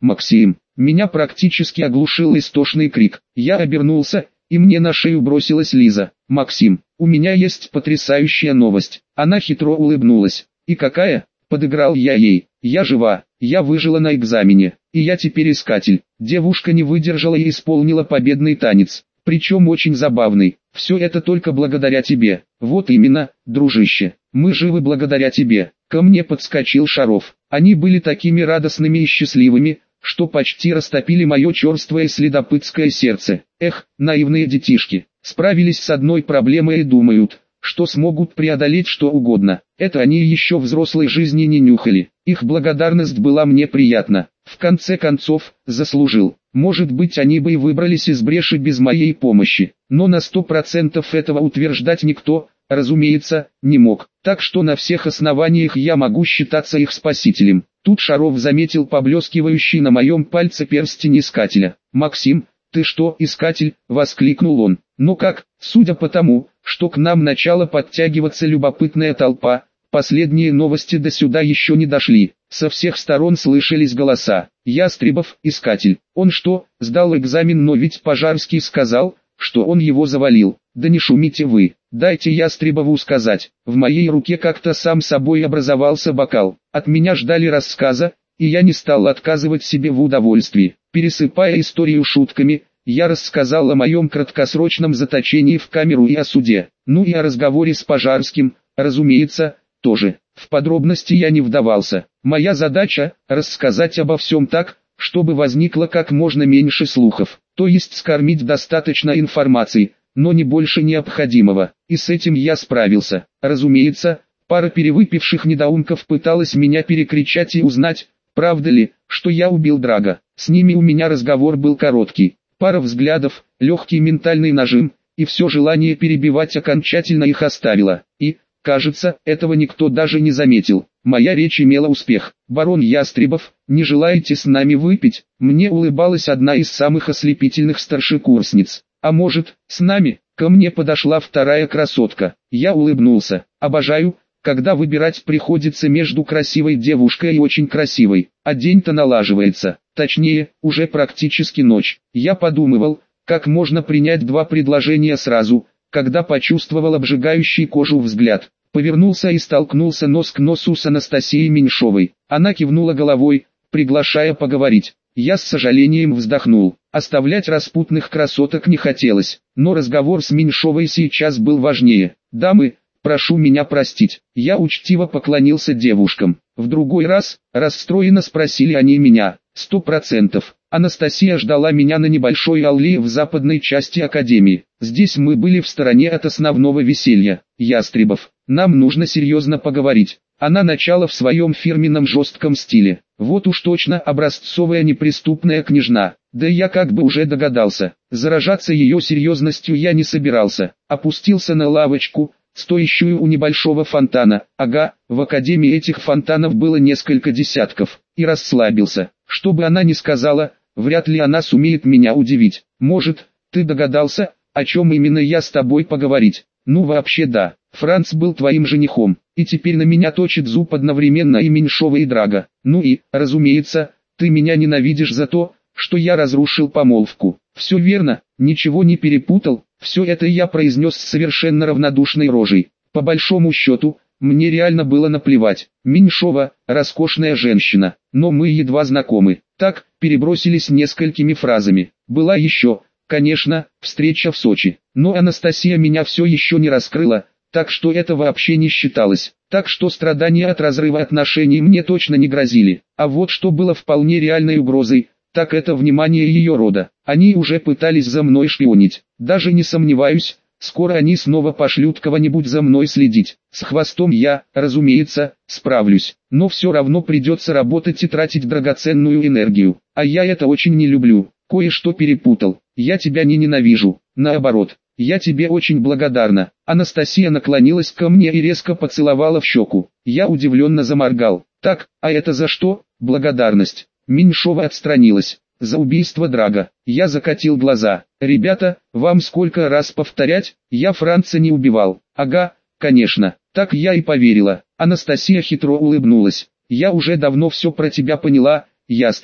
Максим. Меня практически оглушил истошный крик. Я обернулся, и мне на шею бросилась Лиза. «Максим, у меня есть потрясающая новость». Она хитро улыбнулась. «И какая?» – подыграл я ей. «Я жива, я выжила на экзамене, и я теперь искатель». Девушка не выдержала и исполнила победный танец. Причем очень забавный. «Все это только благодаря тебе». «Вот именно, дружище, мы живы благодаря тебе». Ко мне подскочил Шаров. Они были такими радостными и счастливыми, что почти растопили мое черствое следопытское сердце. Эх, наивные детишки, справились с одной проблемой и думают, что смогут преодолеть что угодно. Это они еще взрослой жизни не нюхали. Их благодарность была мне приятна. В конце концов, заслужил. Может быть, они бы и выбрались из бреши без моей помощи. Но на 100% этого утверждать никто, разумеется, не мог. Так что на всех основаниях я могу считаться их спасителем. Тут Шаров заметил поблескивающий на моем пальце перстень искателя. «Максим, ты что, искатель?» – воскликнул он. «Ну как, судя по тому, что к нам начала подтягиваться любопытная толпа, последние новости до сюда еще не дошли». Со всех сторон слышались голоса. «Ястребов, искатель. Он что, сдал экзамен, но ведь Пожарский сказал, что он его завалил». «Да не шумите вы, дайте Ястребову сказать». В моей руке как-то сам собой образовался бокал. От меня ждали рассказа, и я не стал отказывать себе в удовольствии. Пересыпая историю шутками, я рассказал о моем краткосрочном заточении в камеру и о суде. Ну и о разговоре с Пожарским, разумеется, тоже. В подробности я не вдавался. Моя задача – рассказать обо всем так, чтобы возникло как можно меньше слухов. То есть скормить достаточно информации, но не больше необходимого. И с этим я справился. Разумеется, пара перевыпивших недоумков пыталась меня перекричать и узнать, правда ли, что я убил Драга. С ними у меня разговор был короткий. Пара взглядов, легкий ментальный нажим, и все желание перебивать окончательно их оставило. И, кажется, этого никто даже не заметил. Моя речь имела успех. «Барон Ястребов, не желаете с нами выпить?» Мне улыбалась одна из самых ослепительных старшекурсниц. «А может, с нами?» Ко мне подошла вторая красотка. Я улыбнулся. «Обожаю, когда выбирать приходится между красивой девушкой и очень красивой. А день-то налаживается. Точнее, уже практически ночь. Я подумывал, как можно принять два предложения сразу, когда почувствовал обжигающий кожу взгляд. Повернулся и столкнулся нос к носу с Анастасией Меньшовой. Она кивнула головой, приглашая поговорить. Я с сожалением вздохнул. Оставлять распутных красоток не хотелось, но разговор с Меньшовой сейчас был важнее. «Дамы, прошу меня простить». Я учтиво поклонился девушкам. В другой раз, расстроенно спросили они меня. 100%. Анастасия ждала меня на небольшой аллее в западной части академии. Здесь мы были в стороне от основного веселья. «Ястребов, нам нужно серьезно поговорить». Она начала в своем фирменном жестком стиле. Вот уж точно образцовая неприступная княжна. Да я как бы уже догадался. Заражаться ее серьезностью я не собирался. Опустился на лавочку, стоящую у небольшого фонтана. Ага, в академии этих фонтанов было несколько десятков. И расслабился. Что бы она ни сказала, вряд ли она сумеет меня удивить. Может, ты догадался, о чем именно я с тобой поговорить? Ну вообще да, Франц был твоим женихом, и теперь на меня точит зуб одновременно и Меньшова, и Драга. Ну и, разумеется, ты меня ненавидишь за то, что я разрушил помолвку. Все верно, ничего не перепутал, все это я произнес с совершенно равнодушной рожей. По большому счету, мне реально было наплевать. Меньшова – роскошная женщина, но мы едва знакомы. Так, перебросились несколькими фразами. Была еще, конечно, встреча в Сочи, но Анастасия меня все еще не раскрыла, так что это вообще не считалось. Так что страдания от разрыва отношений мне точно не грозили. А вот что было вполне реальной угрозой, так это внимание ее рода. Они уже пытались за мной шпионить. Даже не сомневаюсь, скоро они снова пошлют кого-нибудь за мной следить. С хвостом я, разумеется, справлюсь. Но все равно придется работать и тратить драгоценную энергию. А я это очень не люблю. Кое-что перепутал. Я тебя не ненавижу. Наоборот, я тебе очень благодарна. Анастасия наклонилась ко мне и резко поцеловала в щеку. Я удивленно заморгал. Так, а это за что? Благодарность. Меньшова отстранилась. За убийство Драга. Я закатил глаза. Ребята, вам сколько раз повторять? Я Франца не убивал. Ага, конечно. Так я и поверила. Анастасия хитро улыбнулась. Я уже давно все про тебя поняла, Ястребов.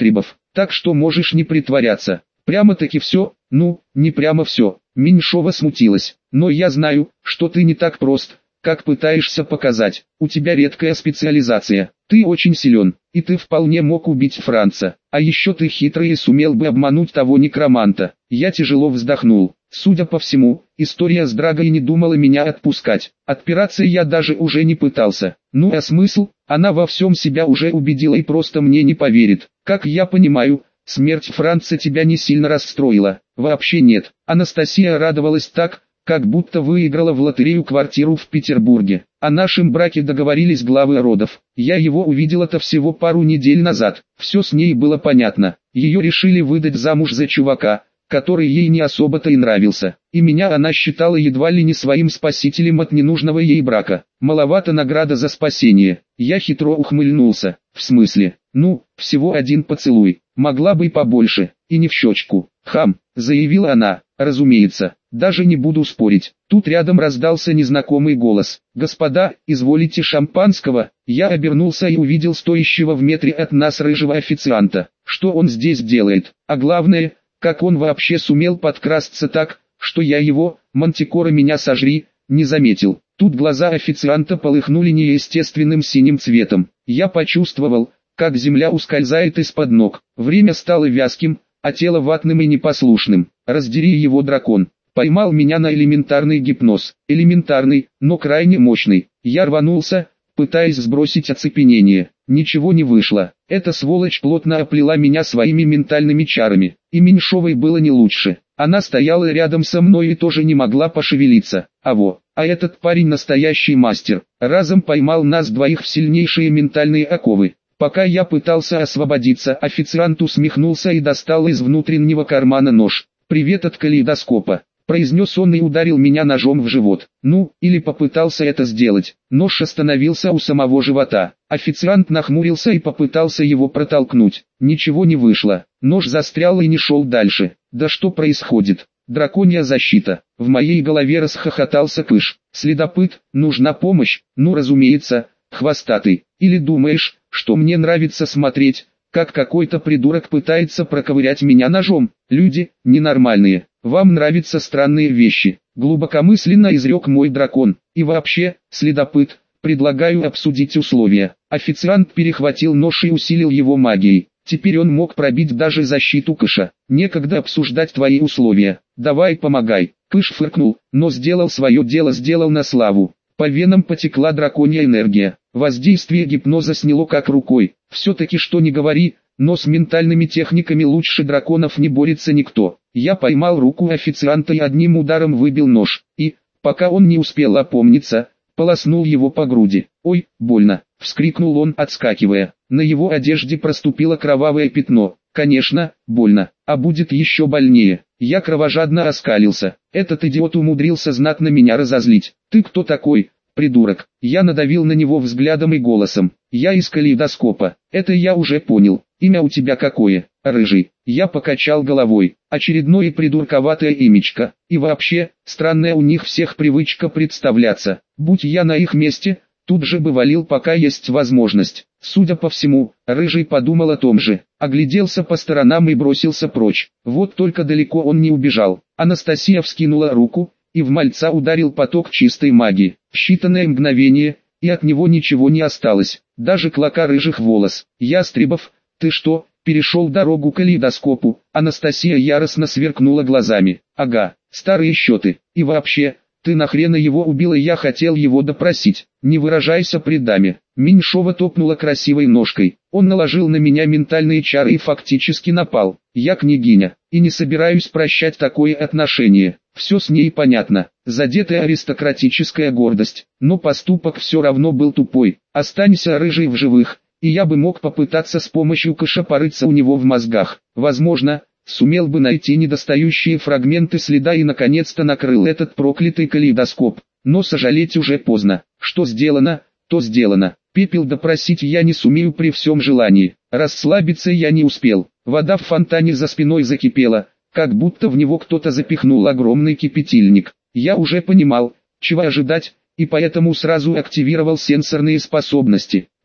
так что можешь не притворяться. Прямо-таки все, ну, не прямо все. Меньшова смутилась. Но я знаю, что ты не так прост, как пытаешься показать. У тебя редкая специализация. Ты очень силен, и ты вполне мог убить Франца. А еще ты хитрый и сумел бы обмануть того некроманта. Я тяжело вздохнул. Судя по всему, история с Драгой не думала меня отпускать. Отпираться я даже уже не пытался. Ну а смысл? Она во всем себя уже убедила и просто мне не поверит. Как я понимаю, смерть Франца тебя не сильно расстроила. Вообще нет. Анастасия радовалась так, как будто выиграла в лотерею квартиру в Петербурге. О нашем браке договорились главы родов. Я его увидела-то всего пару недель назад. Все с ней было понятно. Ее решили выдать замуж за чувака, который ей не особо-то и нравился. И меня она считала едва ли не своим спасителем от ненужного ей брака. Маловато награда за спасение. Я хитро ухмыльнулся. В смысле? Ну, всего один поцелуй. Могла бы и побольше. И не в щечку. Хам, заявила она. Разумеется, даже не буду спорить. Тут рядом раздался незнакомый голос. «Господа, изволите шампанского?» Я обернулся и увидел стоящего в метре от нас рыжего официанта. Что он здесь делает? А главное, как он вообще сумел подкрасться так, что я его, Мантикора меня сожри, не заметил. Тут глаза официанта полыхнули неестественным синим цветом. Я почувствовал, как земля ускользает из-под ног. Время стало вязким, а тело ватным и непослушным. Раздери его, дракон. Поймал меня на элементарный гипноз. Элементарный, но крайне мощный. Я рванулся, пытаясь сбросить оцепенение. Ничего не вышло. Эта сволочь плотно оплела меня своими ментальными чарами. И Меньшовой было не лучше. Она стояла рядом со мной и тоже не могла пошевелиться. А этот парень настоящий мастер. Разом поймал нас двоих в сильнейшие ментальные оковы. Пока я пытался освободиться, официант усмехнулся и достал из внутреннего кармана нож. «Привет от калейдоскопа», — произнес он и ударил меня ножом в живот. Ну, или попытался это сделать. Нож остановился у самого живота. Официант нахмурился и попытался его протолкнуть. Ничего не вышло. Нож застрял и не шел дальше. Да что происходит? Драконья защита. В моей голове расхохотался Пыш. Следопыт, нужна помощь? Ну разумеется, хвостатый. Или думаешь, что мне нравится смотреть, как какой-то придурок пытается проковырять меня ножом? Люди, ненормальные. Вам нравятся странные вещи. Глубокомысленно изрек мой дракон. И вообще, следопыт, предлагаю обсудить условия. Официант перехватил нож и усилил его магией. Теперь он мог пробить даже защиту Кыша. Некогда обсуждать твои условия. Давай помогай. Кыш фыркнул, но сделал свое дело, сделал на славу. По венам потекла драконья энергия. Воздействие гипноза сняло как рукой. Все-таки что ни говори, но с ментальными техниками лучше драконов не борется никто. Я поймал руку официанта и одним ударом выбил нож. И, пока он не успел опомниться, полоснул его по груди. «Ой, больно!» — вскрикнул он, отскакивая. На его одежде проступило кровавое пятно. Конечно, больно, а будет еще больнее. Я кровожадно оскалился. Этот идиот умудрился знатно меня разозлить. «Ты кто такой, придурок?» Я надавил на него взглядом и голосом. «Я из калейдоскопа». «Это я уже понял. Имя у тебя какое?» «Рыжий». Я покачал головой. Очередное придурковатое имечко. И вообще, странная у них всех привычка представляться. Будь я на их месте, тут же бы валил, пока есть возможность. Судя по всему, Рыжий подумал о том же. Огляделся по сторонам и бросился прочь. Вот только далеко он не убежал. Анастасия вскинула руку, и в мальца ударил поток чистой магии. В считанное мгновение, и от него ничего не осталось. Даже клока рыжих волос. «Ястребов, ты что, перешел дорогу калейдоскопу?» Анастасия яростно сверкнула глазами. «Ага, старые счеты. И вообще, ты нахрена его убила? Я хотел его допросить. Не выражайся при даме». Меньшова топнула красивой ножкой. Он наложил на меня ментальные чары и фактически напал. Я княгиня, и не собираюсь прощать такое отношение. Все с ней понятно. Задетая аристократическая гордость. Но поступок все равно был тупой. Останься Рыжий в живых, и я бы мог попытаться с помощью Кыша порыться у него в мозгах. Возможно, сумел бы найти недостающие фрагменты следа и наконец-то накрыл этот проклятый калейдоскоп. Но сожалеть уже поздно. Что сделано, то сделано. Пепел допросить я не сумею при всем желании. Расслабиться я не успел. Вода в фонтане за спиной закипела, как будто в него кто-то запихнул огромный кипятильник. Я уже понимал, чего ожидать, и поэтому сразу активировал сенсорные способности.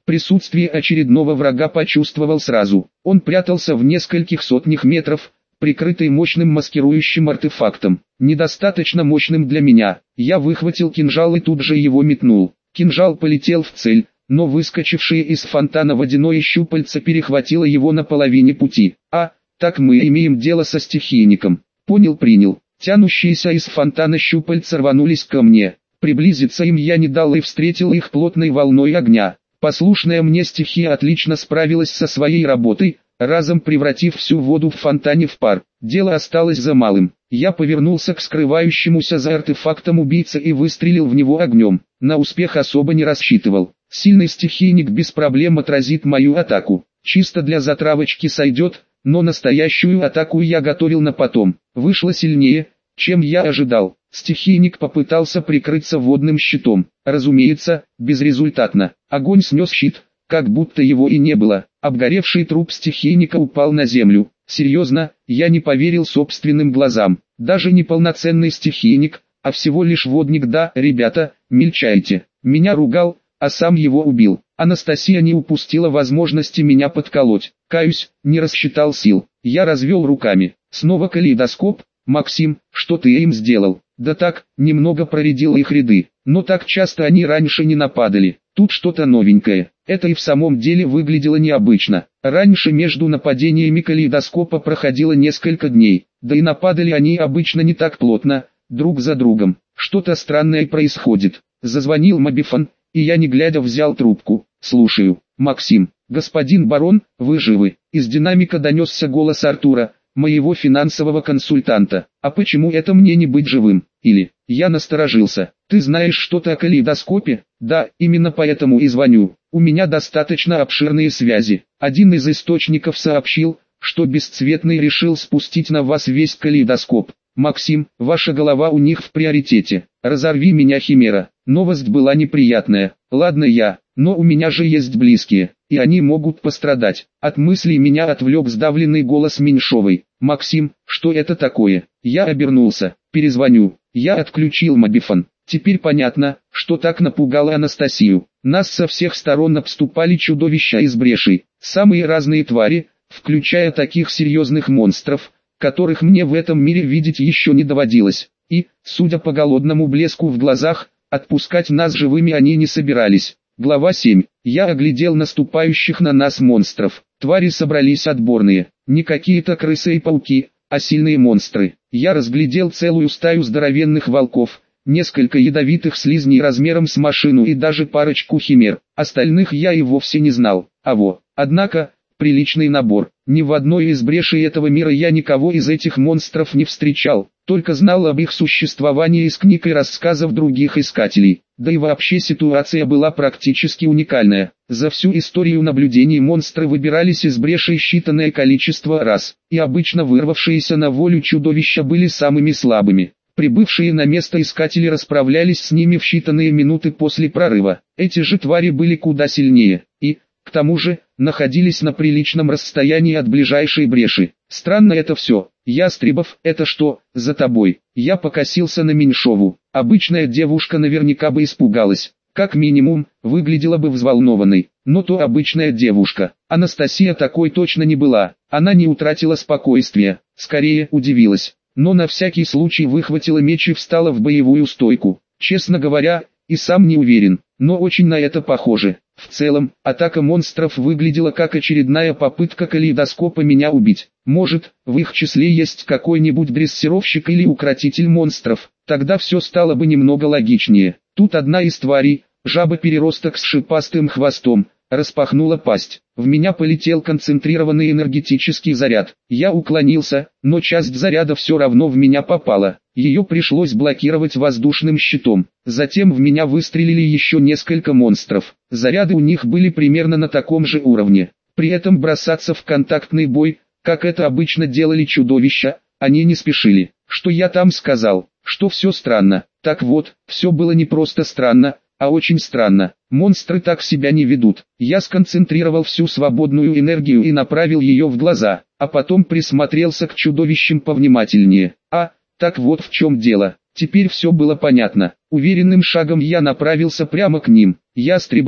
Присутствие очередного врага почувствовал сразу. Он прятался в нескольких сотнях метров, прикрытый мощным маскирующим артефактом. Недостаточно мощным для меня. Я выхватил кинжал и тут же его метнул. Кинжал полетел в цель, но выскочившее из фонтана водяное щупальце перехватило его на половине пути. Так мы имеем дело со стихийником. Понял. Тянущиеся из фонтана щупальца рванулись ко мне. Приблизиться им я не дал и встретил их плотной волной огня. Послушная мне стихия отлично справилась со своей работой, разом превратив всю воду в фонтане в пар. Дело осталось за малым. Я повернулся к скрывающемуся за артефактом убийце и выстрелил в него огнем. На успех особо не рассчитывал. Сильный стихийник без проблем отразит мою атаку. Чисто для затравочки сойдет, но настоящую атаку я готовил на потом. Вышло сильнее, чем я ожидал. Стихийник попытался прикрыться водным щитом. Разумеется, безрезультатно. Огонь снес щит, как будто его и не было. Обгоревший труп стихийника упал на землю. Серьезно, я не поверил собственным глазам. Даже не полноценный стихийник, а всего лишь водник. Да, ребята, мельчайте. Меня ругал, а сам его убил. Анастасия не упустила возможности меня подколоть. Каюсь, не рассчитал сил. Я развел руками. Снова калейдоскоп. Максим, что ты им сделал? Да так, немного проредил их ряды. Но так часто они раньше не нападали. Тут что-то новенькое. Это и в самом деле выглядело необычно. Раньше между нападениями калейдоскопа проходило несколько дней. Да и нападали они обычно не так плотно, друг за другом. Что-то странное происходит. Зазвонил мобифон, и я не глядя взял трубку. Слушаю. Максим, господин барон, вы живы? Из динамика донесся голос Артура, моего финансового консультанта. А почему это мне не быть живым? Или, я насторожился. Ты знаешь что-то о калейдоскопе? Да, именно поэтому и звоню. У меня достаточно обширные связи. Один из источников сообщил, что Бесцветный решил спустить на вас весь калейдоскоп. Максим, ваша голова у них в приоритете. Разорви меня, Химера. Новость была неприятная. Ладно но у меня же есть близкие, и они могут пострадать. От мыслей меня отвлек сдавленный голос Меньшовой. Максим, что это такое? Я обернулся. Перезвоню. Я отключил мобифон. Теперь понятно, что так напугало Анастасию. Нас со всех сторон обступали чудовища из брешей. Самые разные твари, включая таких серьезных монстров, которых мне в этом мире видеть еще не доводилось. И, судя по голодному блеску в глазах, отпускать нас живыми они не собирались. Глава 7. Я оглядел наступающих на нас монстров. Твари собрались отборные. Не какие-то крысы и пауки, а сильные монстры. Я разглядел целую стаю здоровенных волков, несколько ядовитых слизней размером с машину и даже парочку химер. Остальных я и вовсе не знал. Однако, приличный набор. Ни в одной из брешей этого мира я никого из этих монстров не встречал, только знал об их существовании из книг и рассказов других искателей. Да и вообще ситуация была практически уникальная. За всю историю наблюдений монстры выбирались из брешей считанное количество раз, и обычно вырвавшиеся на волю чудовища были самыми слабыми. Прибывшие на место искатели расправлялись с ними в считанные минуты после прорыва. Эти же твари были куда сильнее, и, к тому же, находились на приличном расстоянии от ближайшей бреши. Странно это все. Ястребов, это что, за тобой? Я покосился на Меньшову. Обычная девушка наверняка бы испугалась. Как минимум, выглядела бы взволнованной. Но то обычная девушка. Анастасия такой точно не была. Она не утратила спокойствия. Скорее, удивилась. Но на всякий случай выхватила меч и встала в боевую стойку. Честно говоря, и сам не уверен, но очень на это похоже. В целом, атака монстров выглядела как очередная попытка калейдоскопа меня убить. Может, в их числе есть какой-нибудь дрессировщик или укротитель монстров, тогда все стало бы немного логичнее. Тут одна из тварей, жаба-переросток с шипастым хвостом, распахнула пасть. В меня полетел концентрированный энергетический заряд. Я уклонился, но часть заряда все равно в меня попала. Ее пришлось блокировать воздушным щитом. Затем в меня выстрелили еще несколько монстров. Заряды у них были примерно на таком же уровне. При этом бросаться в контактный бой, как это обычно делали чудовища, они не спешили. Что я там сказал? Что все странно. Так вот, все было не просто странно, а очень странно. Монстры так себя не ведут. Я сконцентрировал всю свободную энергию и направил ее в глаза, а потом присмотрелся к чудовищам повнимательнее. Так вот в чем дело. Теперь все было понятно. Уверенным шагом я направился прямо к ним. Ястребов,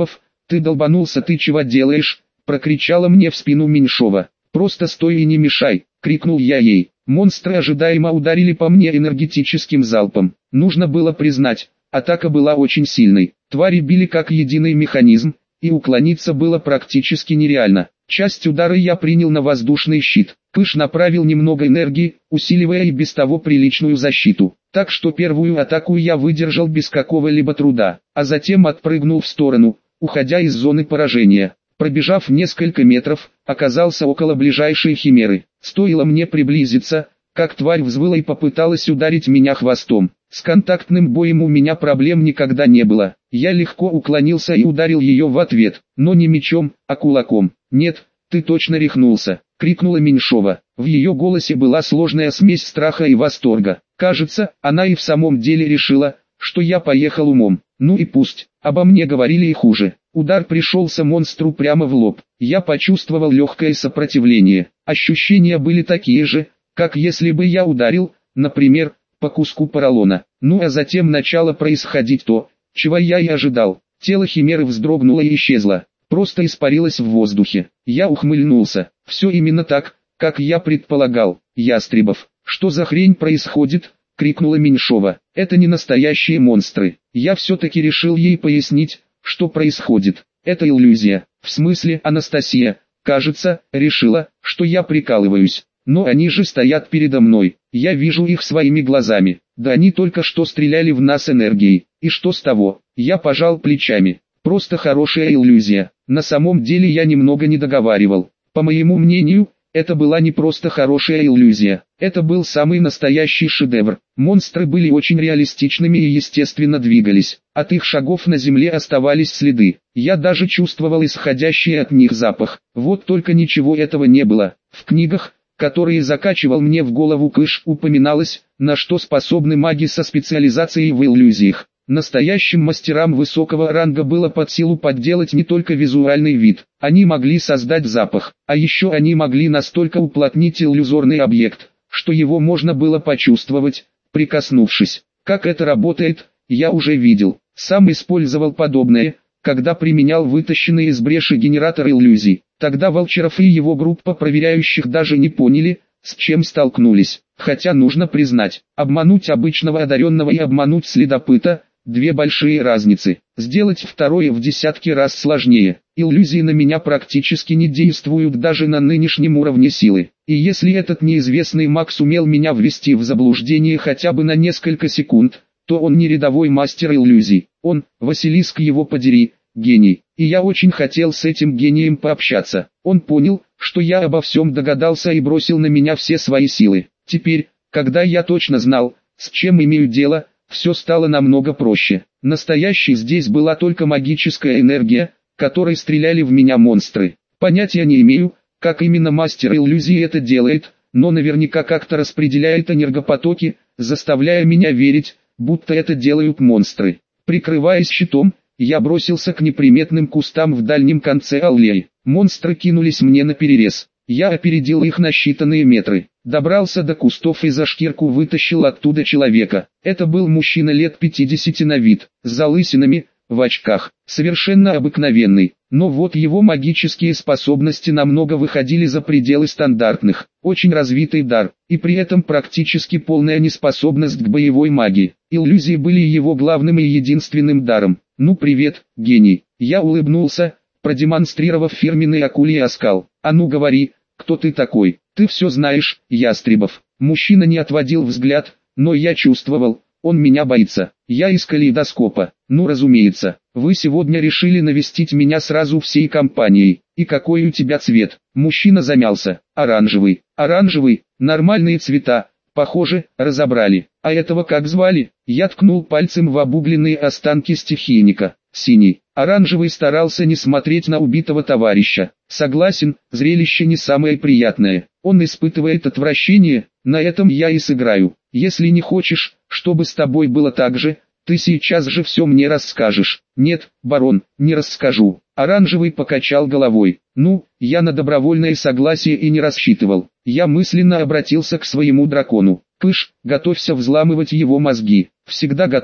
«Ты долбанулся, ты чего делаешь?» — прокричала мне в спину Меньшова. «Просто стой и не мешай!» — крикнул я ей. Монстры ожидаемо ударили по мне энергетическим залпом. Нужно было признать, атака была очень сильной. Твари били как единый механизм, и уклониться было практически нереально. Часть удара я принял на воздушный щит. Пыш направил немного энергии, усиливая и без того приличную защиту. Так что первую атаку я выдержал без какого-либо труда, а затем отпрыгнул в сторону, уходя из зоны поражения. Пробежав несколько метров, оказался около ближайшей химеры. Стоило мне приблизиться, как тварь взвыла и попыталась ударить меня хвостом. С контактным боем у меня проблем никогда не было. Я легко уклонился и ударил ее в ответ, но не мечом, а кулаком. «Нет, ты точно рехнулся!» — крикнула Меньшова. В ее голосе была сложная смесь страха и восторга. Кажется, она и в самом деле решила, что я поехал умом. Ну и пусть, обо мне говорили и хуже. Удар пришелся монстру прямо в лоб. Я почувствовал легкое сопротивление. Ощущения были такие же, как если бы я ударил, например, по куску поролона. Ну а затем начало происходить то, чего я и ожидал. Тело химеры вздрогнуло и исчезло. Просто испарилось в воздухе. Я ухмыльнулся. Все именно так, как я предполагал. «Ястребов, что за хрень происходит?» — крикнула Меньшова. «Это не настоящие монстры». Я все-таки решил ей пояснить, что происходит. «Это иллюзия». В смысле, Анастасия, кажется, решила, что я прикалываюсь. Но они же стоят передо мной. Я вижу их своими глазами. Да они только что стреляли в нас энергией. И что с того? Я пожал плечами. Просто хорошая иллюзия. На самом деле я немного не договаривал. По моему мнению, это была не просто хорошая иллюзия. Это был самый настоящий шедевр. Монстры были очень реалистичными и естественно двигались. От их шагов на земле оставались следы. Я даже чувствовал исходящий от них запах. Вот только ничего этого не было. В книгах, которые закачивал мне в голову Кыш, упоминалось, на что способны маги со специализацией в иллюзиях. Настоящим мастерам высокого ранга было под силу подделать не только визуальный вид, они могли создать запах, а еще они могли настолько уплотнить иллюзорный объект, что его можно было почувствовать, прикоснувшись. Как это работает, я уже видел, сам использовал подобное, когда применял вытащенный из бреши генератор иллюзий. Тогда Волчеров и его группа проверяющих даже не поняли, с чем столкнулись. Хотя нужно признать, обмануть обычного одаренного и обмануть следопыта – две большие разницы. Сделать второе в десятки раз сложнее. Иллюзии на меня практически не действуют даже на нынешнем уровне силы. И если этот неизвестный маг сумел меня ввести в заблуждение хотя бы на несколько секунд, то он не рядовой мастер иллюзий. Он, Василиск его подери, гений. И я очень хотел с этим гением пообщаться. Он понял, что я обо всем догадался и бросил на меня все свои силы. Теперь, когда я точно знал, с чем имею дело, все стало намного проще. Настоящей здесь была только магическая энергия, которой стреляли в меня монстры. Понятия не имею, как именно мастер иллюзии это делает, но наверняка как-то распределяет энергопотоки, заставляя меня верить, будто это делают монстры. Прикрываясь щитом, я бросился к неприметным кустам в дальнем конце аллеи. Монстры кинулись мне наперерез. Я опередил их на считанные метры. Добрался до кустов и за шкирку вытащил оттуда человека. Это был мужчина лет 50 на вид, с залысинами, в очках, совершенно обыкновенный. Но вот его магические способности намного выходили за пределы стандартных. Очень развитый дар, и при этом практически полная неспособность к боевой магии. Иллюзии были его главным и единственным даром. «Ну привет, гений!» Я улыбнулся, продемонстрировав фирменный акулий оскал. «А ну говори, кто ты такой? Ты все знаешь, Ястребов». Мужчина не отводил взгляд, но я чувствовал, он меня боится. Я из калейдоскопа. «Ну разумеется, вы сегодня решили навестить меня сразу всей компанией. И какой у тебя цвет?» Мужчина замялся. «Оранжевый». «Оранжевый, нормальные цвета, похоже, разобрали. А этого как звали?» Я ткнул пальцем в обугленные останки стихийника. «Синий». Оранжевый старался не смотреть на убитого товарища. «Согласен, зрелище не самое приятное. Он испытывает отвращение, на этом я и сыграю. Если не хочешь, чтобы с тобой было так же, ты сейчас же все мне расскажешь». «Нет, барон, не расскажу». Оранжевый покачал головой. «Ну, я на добровольное согласие и не рассчитывал». Я мысленно обратился к своему дракону. «Пыш, готовься взламывать его мозги». «Всегда готов».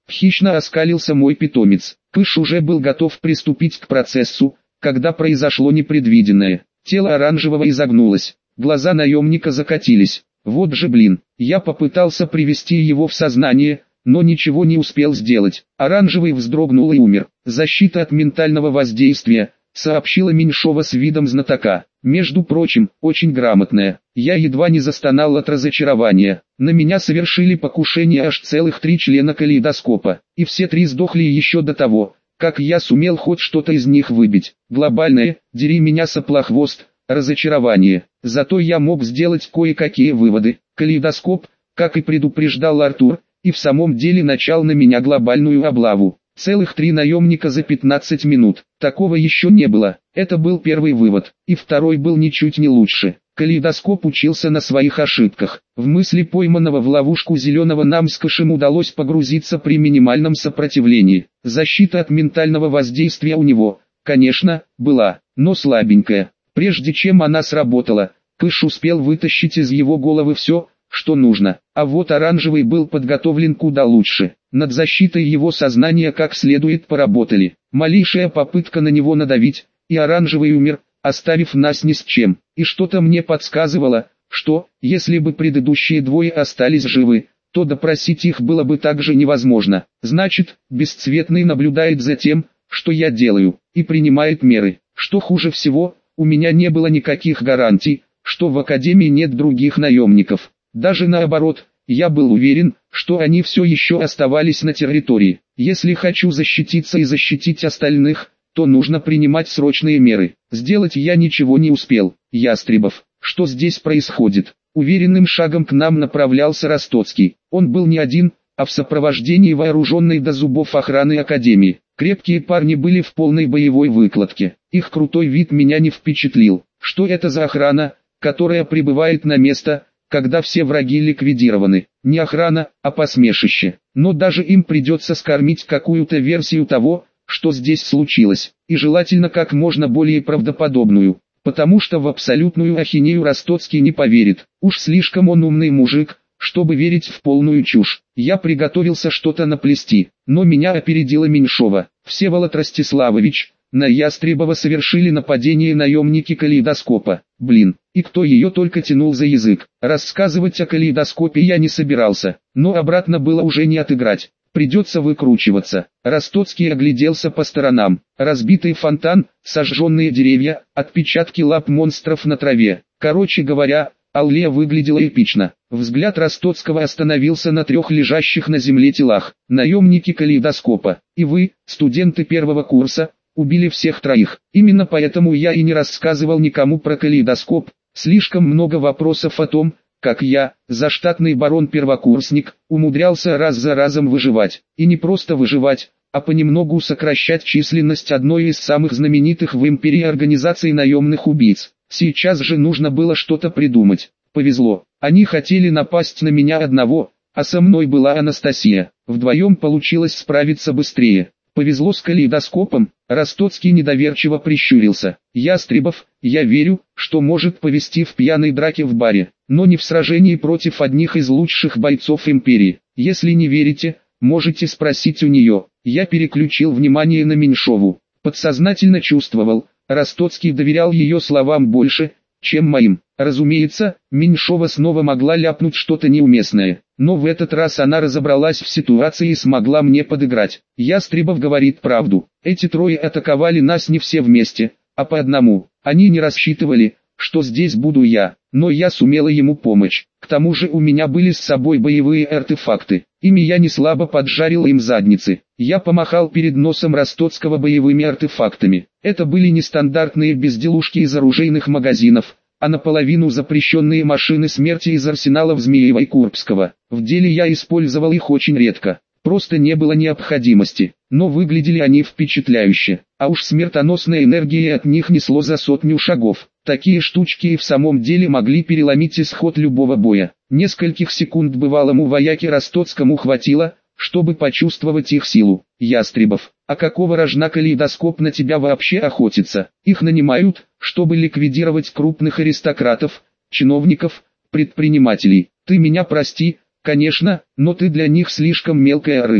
Хищно оскалился мой питомец. Пыш уже был готов приступить к процессу, когда произошло непредвиденное. Тело оранжевого изогнулось, глаза наемника закатились. Вот же блин, я попытался привести его в сознание, но ничего не успел сделать. Оранжевый вздрогнул и умер. Защита от ментального воздействия, сообщила Меньшова с видом знатока. Между прочим, очень грамотная. Я едва не застонал от разочарования. На меня совершили покушение аж целых 3 члена калейдоскопа, и все 3 сдохли еще до того, как я сумел хоть что-то из них выбить. Глобальное, дери меня соплохвост, разочарование. Зато я мог сделать кое-какие выводы. Калейдоскоп, как и предупреждал Артур, и в самом деле начал на меня глобальную облаву. Целых 3 наемника за 15 минут. Такого еще не было. Это был первый вывод, и второй был ничуть не лучше. Калейдоскоп учился на своих ошибках. В мысли пойманного в ловушку зеленого нам с Кашем удалось погрузиться при минимальном сопротивлении. Защита от ментального воздействия у него, конечно, была, но слабенькая. Прежде чем она сработала, Кыш успел вытащить из его головы все, что нужно, а вот оранжевый был подготовлен куда лучше. Над защитой его сознания как следует поработали. Малейшая попытка на него надавить, и оранжевый умер, оставив нас ни с чем. И что-то мне подсказывало, что, если бы предыдущие двое остались живы, то допросить их было бы также невозможно. Значит, Бесцветный наблюдает за тем, что я делаю, и принимает меры. Что хуже всего, у меня не было никаких гарантий, что в Академии нет других наемников. Даже наоборот, я был уверен, что они все еще оставались на территории. Если хочу защититься и защитить остальных, то нужно принимать срочные меры. Сделать я ничего не успел. Ястребов, что здесь происходит? Уверенным шагом к нам направлялся Ростоцкий. Он был не один, а в сопровождении вооруженной до зубов охраны Академии. Крепкие парни были в полной боевой выкладке. Их крутой вид меня не впечатлил. Что это за охрана, которая прибывает на место, когда все враги ликвидированы? Не охрана, а посмешище. Но даже им придется скормить какую-то версию того, что здесь случилось, и желательно как можно более правдоподобную, потому что в абсолютную ахинею Ростоцкий не поверит. Уж слишком он умный мужик, чтобы верить в полную чушь. Я приготовился что-то наплести, но меня опередила Меньшова. Всеволод Ростиславович, на Ястребова совершили нападение наемники калейдоскопа. Блин, и кто ее только тянул за язык. Рассказывать о калейдоскопе я не собирался, но обратно было уже не отыграть. Придется выкручиваться. Ростоцкий огляделся по сторонам. Разбитый фонтан, сожженные деревья, отпечатки лап монстров на траве. Короче говоря, аллея выглядела эпично. Взгляд Ростоцкого остановился на 3 лежащих на земле телах. Наемники калейдоскопа. И вы, студенты первого курса, убили всех 3. Именно поэтому я и не рассказывал никому про калейдоскоп. Слишком много вопросов о том, как я, заштатный барон-первокурсник, умудрялся раз за разом выживать. И не просто выживать, а понемногу сокращать численность одной из самых знаменитых в империи организаций наемных убийц. Сейчас же нужно было что-то придумать. Повезло. Они хотели напасть на меня одного, а со мной была Анастасия. Вдвоем получилось справиться быстрее. Повезло с калейдоскопом. Ростоцкий недоверчиво прищурился. Ястребов, я верю, что может повести в пьяной драке в баре, но не в сражении против одних из лучших бойцов империи. Если не верите, можете спросить у нее. Я переключил внимание на Меньшову. Подсознательно чувствовал, Ростоцкий доверял ее словам больше, чем моим. Разумеется, Меньшова снова могла ляпнуть что-то неуместное, но в этот раз она разобралась в ситуации и смогла мне подыграть. Ястребов говорит правду. Эти 3 атаковали нас не все вместе, а по одному. Они не рассчитывали, что здесь буду я, но я сумела ему помочь. К тому же у меня были с собой боевые артефакты. Ими я не слабо поджарил им задницы. Я помахал перед носом Ростоцкого боевыми артефактами. Это были нестандартные безделушки из оружейных магазинов, а наполовину запрещенные машины смерти из арсеналов Змеева и Курбского. В деле я использовал их очень редко. Просто не было необходимости, но выглядели они впечатляюще, а уж смертоносной энергией от них несло за 100 шагов. Такие штучки и в самом деле могли переломить исход любого боя. Нескольких секунд бывалому вояке Ростоцкому хватило, чтобы почувствовать их силу. Ястребов, а какого рожна калейдоскоп на тебя вообще охотится? Их нанимают, чтобы ликвидировать крупных аристократов, чиновников, предпринимателей. Ты меня прости, конечно, но ты для них слишком мелкая рыбка.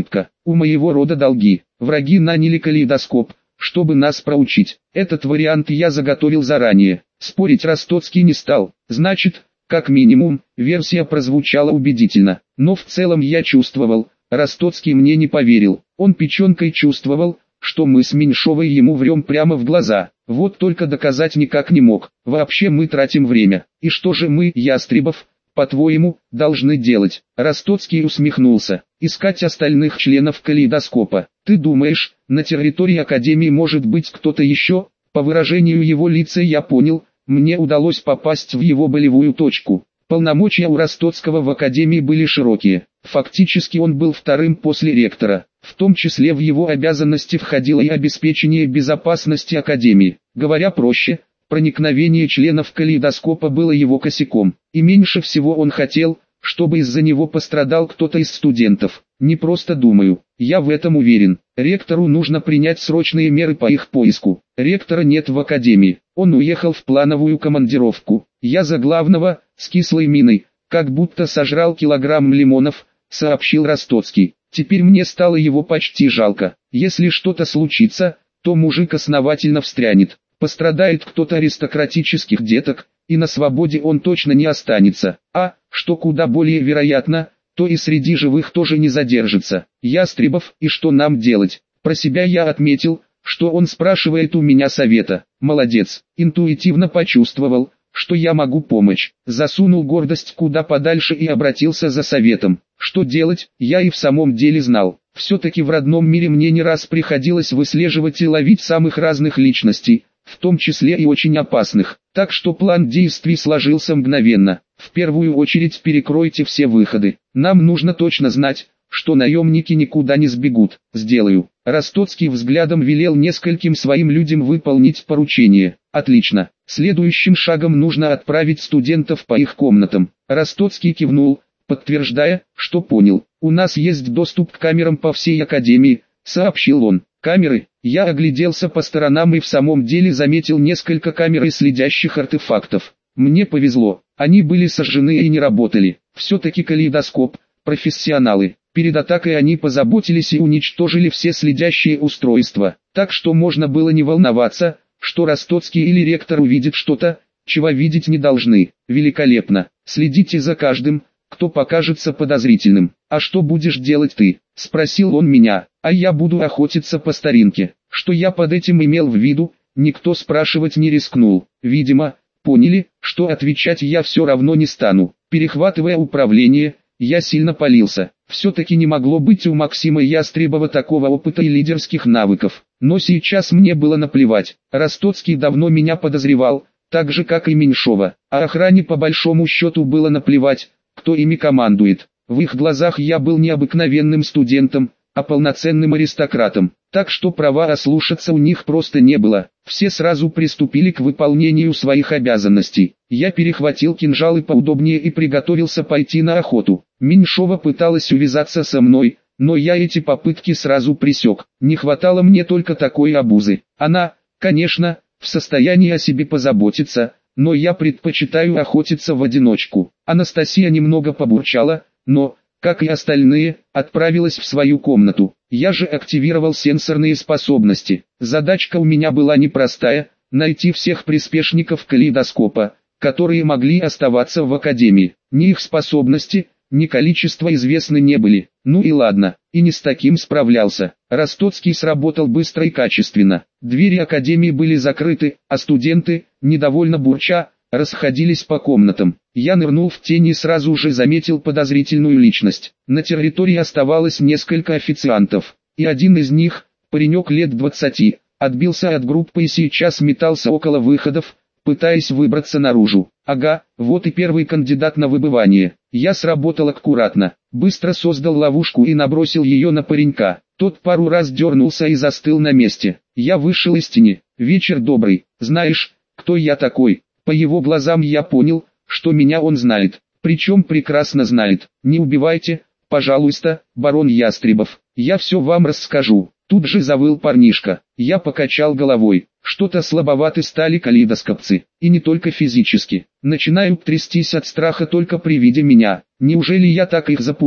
У моего рода долги. Враги наняли калейдоскоп, чтобы нас проучить. Этот вариант я заготовил заранее. Спорить Ростоцкий не стал. Значит, как минимум, версия прозвучала убедительно. Но в целом я чувствовал, Ростоцкий мне не поверил. Он печенкой чувствовал, что мы с Меньшовой ему врем прямо в глаза. Вот только доказать никак не мог. Вообще мы тратим время. И что же мы, Ястребов, по-твоему, должны делать? Ростоцкий усмехнулся. Искать остальных членов калейдоскопа. Ты думаешь, на территории Академии может быть кто-то еще? По выражению его лица я понял, мне удалось попасть в его болевую точку. Полномочия у Ростоцкого в Академии были широкие. Фактически он был вторым после ректора. В том числе в его обязанности входило и обеспечение безопасности Академии. Говоря проще, проникновение членов калейдоскопа было его косяком. И меньше всего он хотел, чтобы из-за него пострадал кто-то из студентов. Не просто думаю, я в этом уверен. Ректору нужно принять срочные меры по их поиску. Ректора нет в Академии. Он уехал в плановую командировку. Я за главного, с кислой миной, как будто сожрал килограмм лимонов, сообщил Ростоцкий. Теперь мне стало его почти жалко. Если что-то случится, то мужик основательно встрянет. Пострадает кто-то аристократических деток, и на свободе он точно не останется. А, что куда более вероятно, то и среди живых тоже не задержится. Ястребов, и что нам делать? Про себя я отметил, что он спрашивает у меня совета. Молодец, интуитивно почувствовал, что я могу помочь. Засунул гордость куда подальше и обратился за советом. Что делать, я и в самом деле знал. Все-таки в родном мире мне не раз приходилось выслеживать и ловить самых разных личностей, в том числе и очень опасных. Так что план действий сложился мгновенно. В первую очередь перекройте все выходы. Нам нужно точно знать, что наемники никуда не сбегут. Сделаю. Ростоцкий взглядом велел нескольким своим людям выполнить поручение. Отлично. Следующим шагом нужно отправить студентов по их комнатам. Ростоцкий кивнул, подтверждая, что понял. У нас есть доступ к камерам по всей Академии, сообщил он. Камеры. Я огляделся по сторонам и в самом деле заметил несколько камер и следящих артефактов. Мне повезло. Они были сожжены и не работали. Все-таки калейдоскоп, профессионалы. Перед атакой они позаботились и уничтожили все следящие устройства. Так что можно было не волноваться, что Ростоцкий или ректор увидит что-то, чего видеть не должны. Великолепно. Следите за каждым, кто покажется подозрительным. А что будешь делать ты? Спросил он меня. А я буду охотиться по старинке. Что я под этим имел в виду, никто спрашивать не рискнул. Видимо, поняли, что отвечать я все равно не стану. Перехватывая управление, я сильно палился. Все-таки не могло быть у Максима Ястребова такого опыта и лидерских навыков. Но сейчас мне было наплевать. Ростоцкий давно меня подозревал, так же как и Меньшова. А охране по большому счету было наплевать, кто ими командует. В их глазах я был необыкновенным студентом, а полноценным аристократом. Так что права ослушаться у них просто не было. Все сразу приступили к выполнению своих обязанностей. Я перехватил кинжалы поудобнее и приготовился пойти на охоту. Меньшова пыталась увязаться со мной, но я эти попытки сразу пресек. Не хватало мне только такой обузы. Она, конечно, в состоянии о себе позаботиться, но я предпочитаю охотиться в одиночку. Анастасия немного побурчала, но, как и остальные, отправилась в свою комнату. Я же активировал сенсорные способности. Задачка у меня была непростая – найти всех приспешников калейдоскопа, которые могли оставаться в Академии. Ни их способности, ни количество известны не были. Ну и ладно, и не с таким справлялся. Ростоцкий сработал быстро и качественно. Двери Академии были закрыты, а студенты, недовольно бурча, расходились по комнатам. Я нырнул в тень и сразу же заметил подозрительную личность. На территории оставалось несколько официантов, и один из них, паренек лет 20, отбился от группы и сейчас метался около выходов, пытаясь выбраться наружу. Ага, вот и первый кандидат на выбывание. Я сработал аккуратно, быстро создал ловушку и набросил ее на паренька. Тот пару раз дернулся и застыл на месте. Я вышел из тени. Вечер добрый. Знаешь, кто я такой? По его глазам я понял, что меня он знает. Причем прекрасно знает. Не убивайте, пожалуйста, барон Ястребов. Я все вам расскажу. Тут же завыл парнишка. Я покачал головой. Что-то слабоваты стали калейдоскопцы. И не только физически. Начинают трястись от страха только при виде меня. Неужели я так их запугал?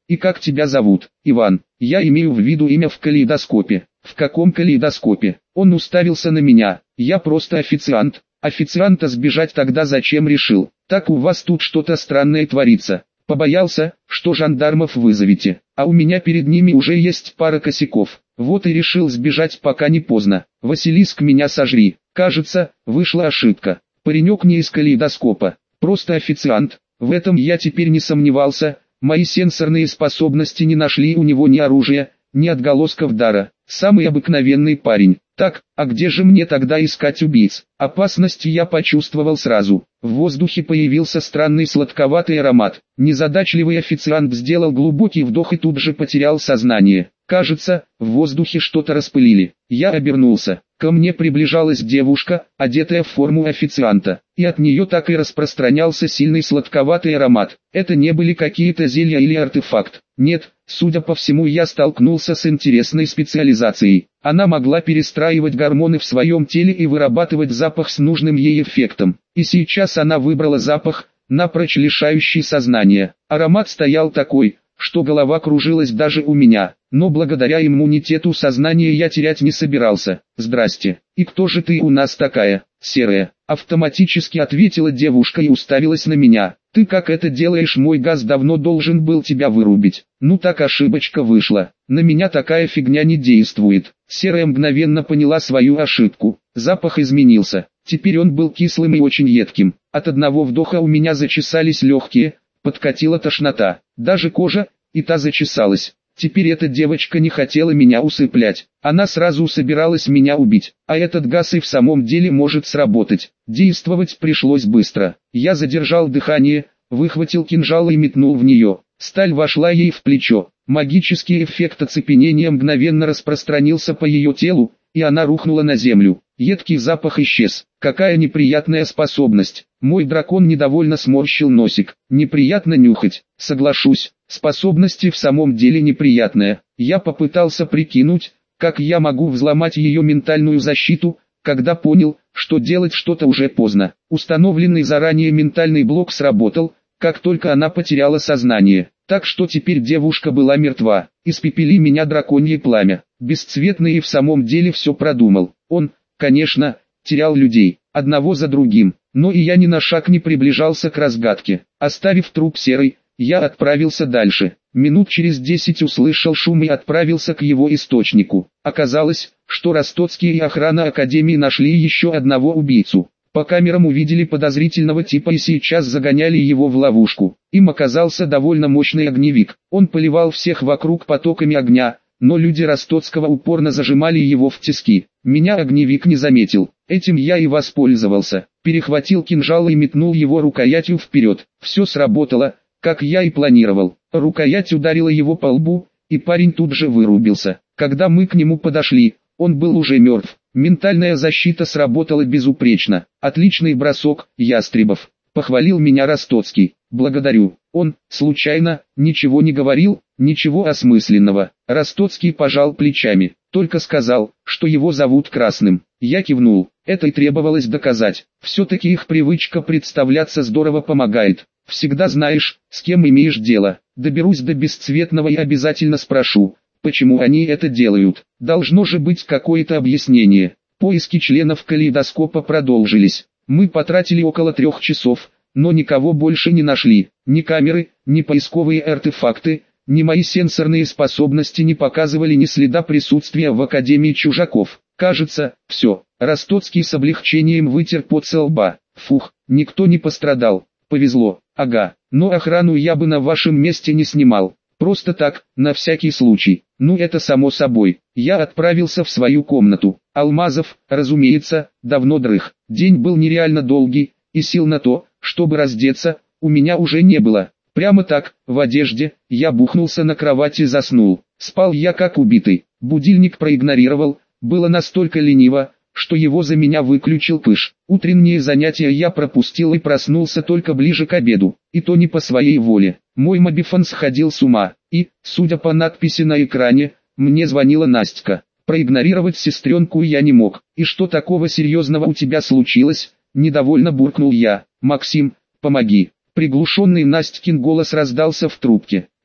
И как тебя зовут? Иван. Я имею в виду имя в калейдоскопе. В каком калейдоскопе? Он уставился на меня. Я просто официант. Официанта сбежать тогда зачем решил? Так у вас тут что-то странное творится. Побоялся, что жандармов вызовете, а у меня перед ними уже есть пара косяков. Вот и решил сбежать, пока не поздно. Василиск, меня сожри. Кажется, вышла ошибка. Паренек не из калейдоскопа, просто официант. В этом я теперь не сомневался. Мои сенсорные способности не нашли у него ни оружия, ни отголосков дара. Самый обыкновенный парень. Так, а где же мне тогда искать убийц? Опасность я почувствовал сразу. В воздухе появился странный сладковатый аромат. Незадачливый официант сделал глубокий вдох и тут же потерял сознание. Кажется, в воздухе что-то распылили. Я обернулся. Ко мне приближалась девушка, одетая в форму официанта, и от нее так и распространялся сильный сладковатый аромат. Это не были какие-то зелья или артефакт. Нет, судя по всему, я столкнулся с интересной специализацией. Она могла перестраивать гормоны в своем теле и вырабатывать запах с нужным ей эффектом. И сейчас она выбрала запах, напрочь лишающий сознания. Аромат стоял такой, что голова кружилась даже у меня, но благодаря иммунитету сознание я терять не собирался. «Здрасте, и кто же ты у нас такая, серая?» Автоматически ответила девушка и уставилась на меня. «Ты как это делаешь? Мой газ давно должен был тебя вырубить». «Ну так ошибочка вышла, на меня такая фигня не действует». Серая мгновенно поняла свою ошибку. Запах изменился, теперь он был кислым и очень едким. От одного вдоха у меня зачесались легкие, подкатила тошнота, даже кожа, и та зачесалась. Теперь эта девочка не хотела меня усыплять, она сразу собиралась меня убить, а этот газ и в самом деле может сработать. Действовать пришлось быстро. Я задержал дыхание, выхватил кинжал и метнул в нее. Сталь вошла ей в плечо. Магический эффект оцепенения мгновенно распространился по ее телу, и она рухнула на землю. Едкий запах исчез. Какая неприятная способность. Мой дракон недовольно сморщил носик. Неприятно нюхать, соглашусь. Способность в самом деле неприятная. Я попытался прикинуть, как я могу взломать ее ментальную защиту, когда понял, что делать что-то уже поздно. Установленный заранее ментальный блок сработал, как только она потеряла сознание. Так что теперь девушка была мертва. Испепели меня драконье пламя. Бесцветный и в самом деле все продумал. Он, конечно, терял людей, одного за другим, но и я ни на шаг не приближался к разгадке. Оставив труп серый, я отправился дальше. Минут через 10 услышал шум и отправился к его источнику. Оказалось, что Ростоцкий и охрана Академии нашли еще одного убийцу. По камерам увидели подозрительного типа и сейчас загоняли его в ловушку. Им оказался довольно мощный огневик. Он поливал всех вокруг потоками огня, но люди Ростоцкого упорно зажимали его в тиски. Меня огневик не заметил. Этим я и воспользовался. Перехватил кинжал и метнул его рукоятью вперед. Все сработало, как я и планировал. Рукоять ударила его по лбу, и парень тут же вырубился. Когда мы к нему подошли, он был уже мертв. Ментальная защита сработала безупречно. Отличный бросок, Ястребов. Похвалил меня Ростоцкий. Благодарю. Он, случайно, ничего не говорил, ничего осмысленного. Ростоцкий пожал плечами. Только сказал, что его зовут Красным. Я кивнул. Это и требовалось доказать. Все-таки их привычка представляться здорово помогает. Всегда знаешь, с кем имеешь дело. Доберусь до Бесцветного и обязательно спрошу, почему они это делают. Должно же быть какое-то объяснение. Поиски членов калейдоскопа продолжились. Мы потратили около 3 часов, но никого больше не нашли. Ни камеры, ни поисковые артефакты, ни мои сенсорные способности не показывали ни следа присутствия в Академии чужаков. Кажется, все. Ростоцкий с облегчением вытер пот со лба. Фух, никто не пострадал. Повезло. Ага, но охрану я бы на вашем месте не снимал. Просто так, на всякий случай. Ну это само собой. Я отправился в свою комнату. Алмазов, разумеется, давно дрых. День был нереально долгий, и сил на то, чтобы раздеться, у меня уже не было. Прямо так, в одежде, я бухнулся на кровати и заснул. Спал я как убитый. Будильник проигнорировал, было настолько лениво, что его за меня выключил Пыш. Утренние занятия я пропустил и проснулся только ближе к обеду, и то не по своей воле. Мой мобифон сходил с ума, и, судя по надписи на экране, мне звонила Настя. Проигнорировать сестренку я не мог. «И что такого серьезного у тебя случилось?» – недовольно буркнул я. «Максим, помоги». Приглушенный Настькин голос раздался в трубке.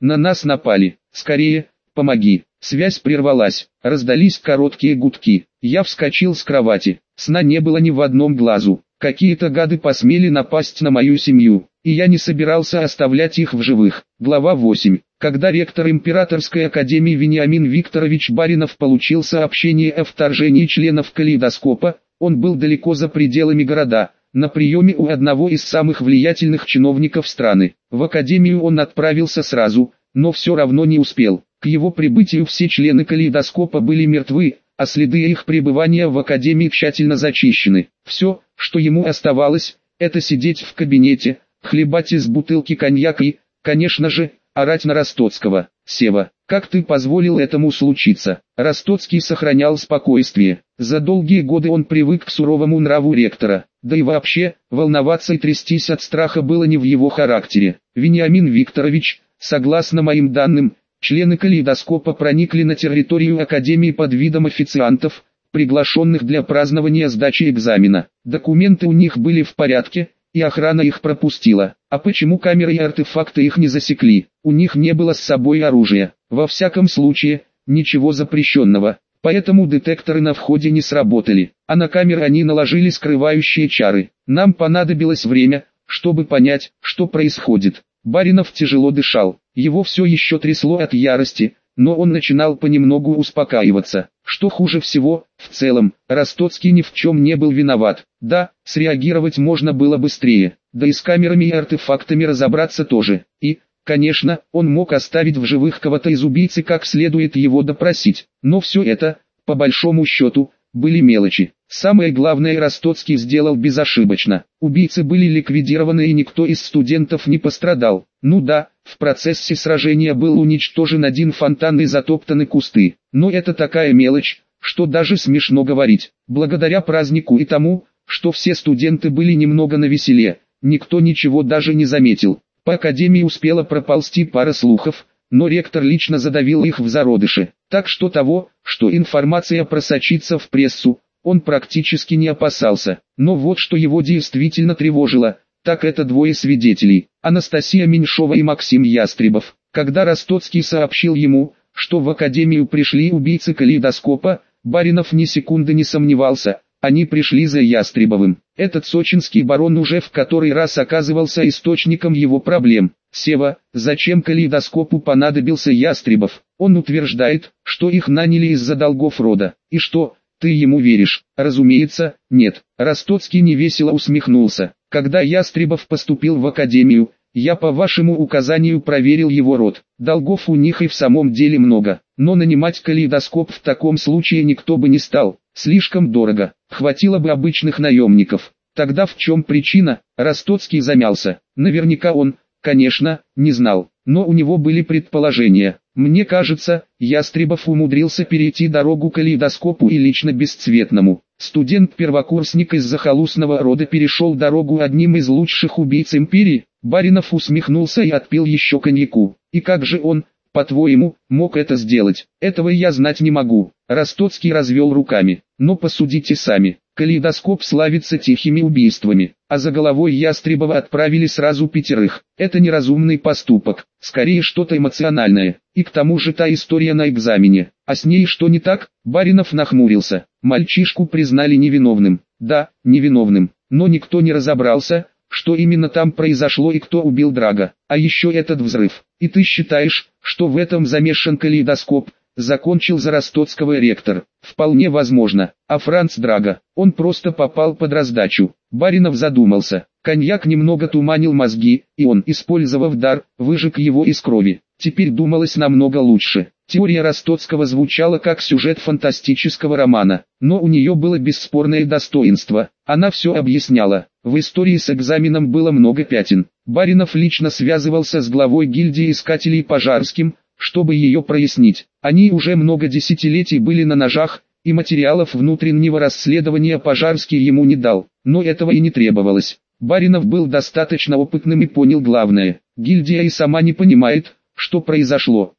на нас напали, скорее, помоги. Связь прервалась, раздались короткие гудки. Я вскочил с кровати, сна не было ни в одном глазу. Какие-то гады посмели напасть на мою семью, и я не собирался оставлять их в живых. Глава 8. Когда ректор Императорской академии Вениамин Викторович Баринов получил сообщение о вторжении членов калейдоскопа, он был далеко за пределами города, на приеме у одного из самых влиятельных чиновников страны. В академию он отправился сразу, но все равно не успел. К его прибытию все члены калейдоскопа были мертвы, а следы их пребывания в академии тщательно зачищены. Все, что ему оставалось, это сидеть в кабинете, хлебать из бутылки коньяк и, конечно же, орать на Ростоцкого. «Сева, как ты позволил этому случиться?» Ростоцкий сохранял спокойствие. За долгие годы он привык к суровому нраву ректора. Да и вообще, волноваться и трястись от страха было не в его характере. «Вениамин Викторович, согласно моим данным, члены калейдоскопа проникли на территорию Академии под видом официантов, приглашенных для празднования сдачи экзамена. Документы у них были в порядке, и охрана их пропустила. А почему камеры и артефакты их не засекли? У них не было с собой оружия. Во всяком случае, ничего запрещенного. Поэтому детекторы на входе не сработали, а на камеры они наложили скрывающие чары. Нам понадобилось время, чтобы понять, что происходит. Баринов тяжело дышал, его все еще трясло от ярости, но он начинал понемногу успокаиваться. Что хуже всего, в целом, Ростоцкий ни в чем не был виноват. Да, среагировать можно было быстрее, да и с камерами и артефактами разобраться тоже. И, конечно, он мог оставить в живых кого-то из убийцы, как следует его допросить. Но все это, по большому счету, были мелочи. Самое главное Ростоцкий сделал безошибочно. Убийцы были ликвидированы и никто из студентов не пострадал. Ну да, в процессе сражения был уничтожен один фонтан и затоптаны кусты. Но это такая мелочь, что даже смешно говорить. Благодаря празднику и тому, что все студенты были немного навеселе, никто ничего даже не заметил. По академии успела проползти пара слухов, но ректор лично задавил их в зародыше. Так что того, что информация просочится в прессу, он практически не опасался. Но вот что его действительно тревожило, так это двое свидетелей, Анастасия Меньшова и Максим Ястребов. Когда Ростоцкий сообщил ему, что в академию пришли убийцы калейдоскопа, Баринов ни секунды не сомневался, они пришли за Ястребовым. Этот сочинский барон уже в который раз оказывался источником его проблем. «Сева, зачем калейдоскопу понадобился Ястребов? Он утверждает, что их наняли из-за долгов рода. И что, ты ему веришь?» «Разумеется, нет». Ростоцкий невесело усмехнулся. «Когда Ястребов поступил в академию, я по вашему указанию проверил его род. Долгов у них и в самом деле много. Но нанимать калейдоскоп в таком случае никто бы не стал. Слишком дорого. Хватило бы обычных наемников. Тогда в чем причина?» Ростоцкий замялся. Наверняка он, конечно, не знал, но у него были предположения. Мне кажется, Ястребов умудрился перейти дорогу калейдоскопу и лично Бесцветному. Студент-первокурсник из захолустного рода перешел дорогу одним из лучших убийц империи. Баринов усмехнулся и отпил еще коньяку. И как же он, по-твоему, мог это сделать? Этого я знать не могу. Ростоцкий развел руками. Но посудите сами. Калейдоскоп славится тихими убийствами, а за головой Ястребова отправили сразу 5. Это неразумный поступок, скорее что-то эмоциональное. И к тому же та история на экзамене. А с ней что не так? Баринов нахмурился. Мальчишку признали невиновным. Да, невиновным. Но никто не разобрался, что именно там произошло и кто убил Драга. А еще этот взрыв. И ты считаешь, что в этом замешан калейдоскоп? Закончил за Ростоцкого ректор. Вполне возможно. А Франц Драга, он просто попал под раздачу. Баринов задумался. Коньяк немного туманил мозги, и он, использовав дар, выжег его из крови. Теперь думалось намного лучше. Теория Ростоцкого звучала как сюжет фантастического романа, но у нее было бесспорное достоинство. Она все объясняла. В истории с экзаменом было много пятен. Баринов лично связывался с главой гильдии искателей Пожарским, чтобы ее прояснить. Они уже много десятилетий были на ножах, и материалов внутреннего расследования Пожарский ему не дал, но этого и не требовалось. Баринов был достаточно опытным и понял главное. Гильдия и сама не понимает, что произошло.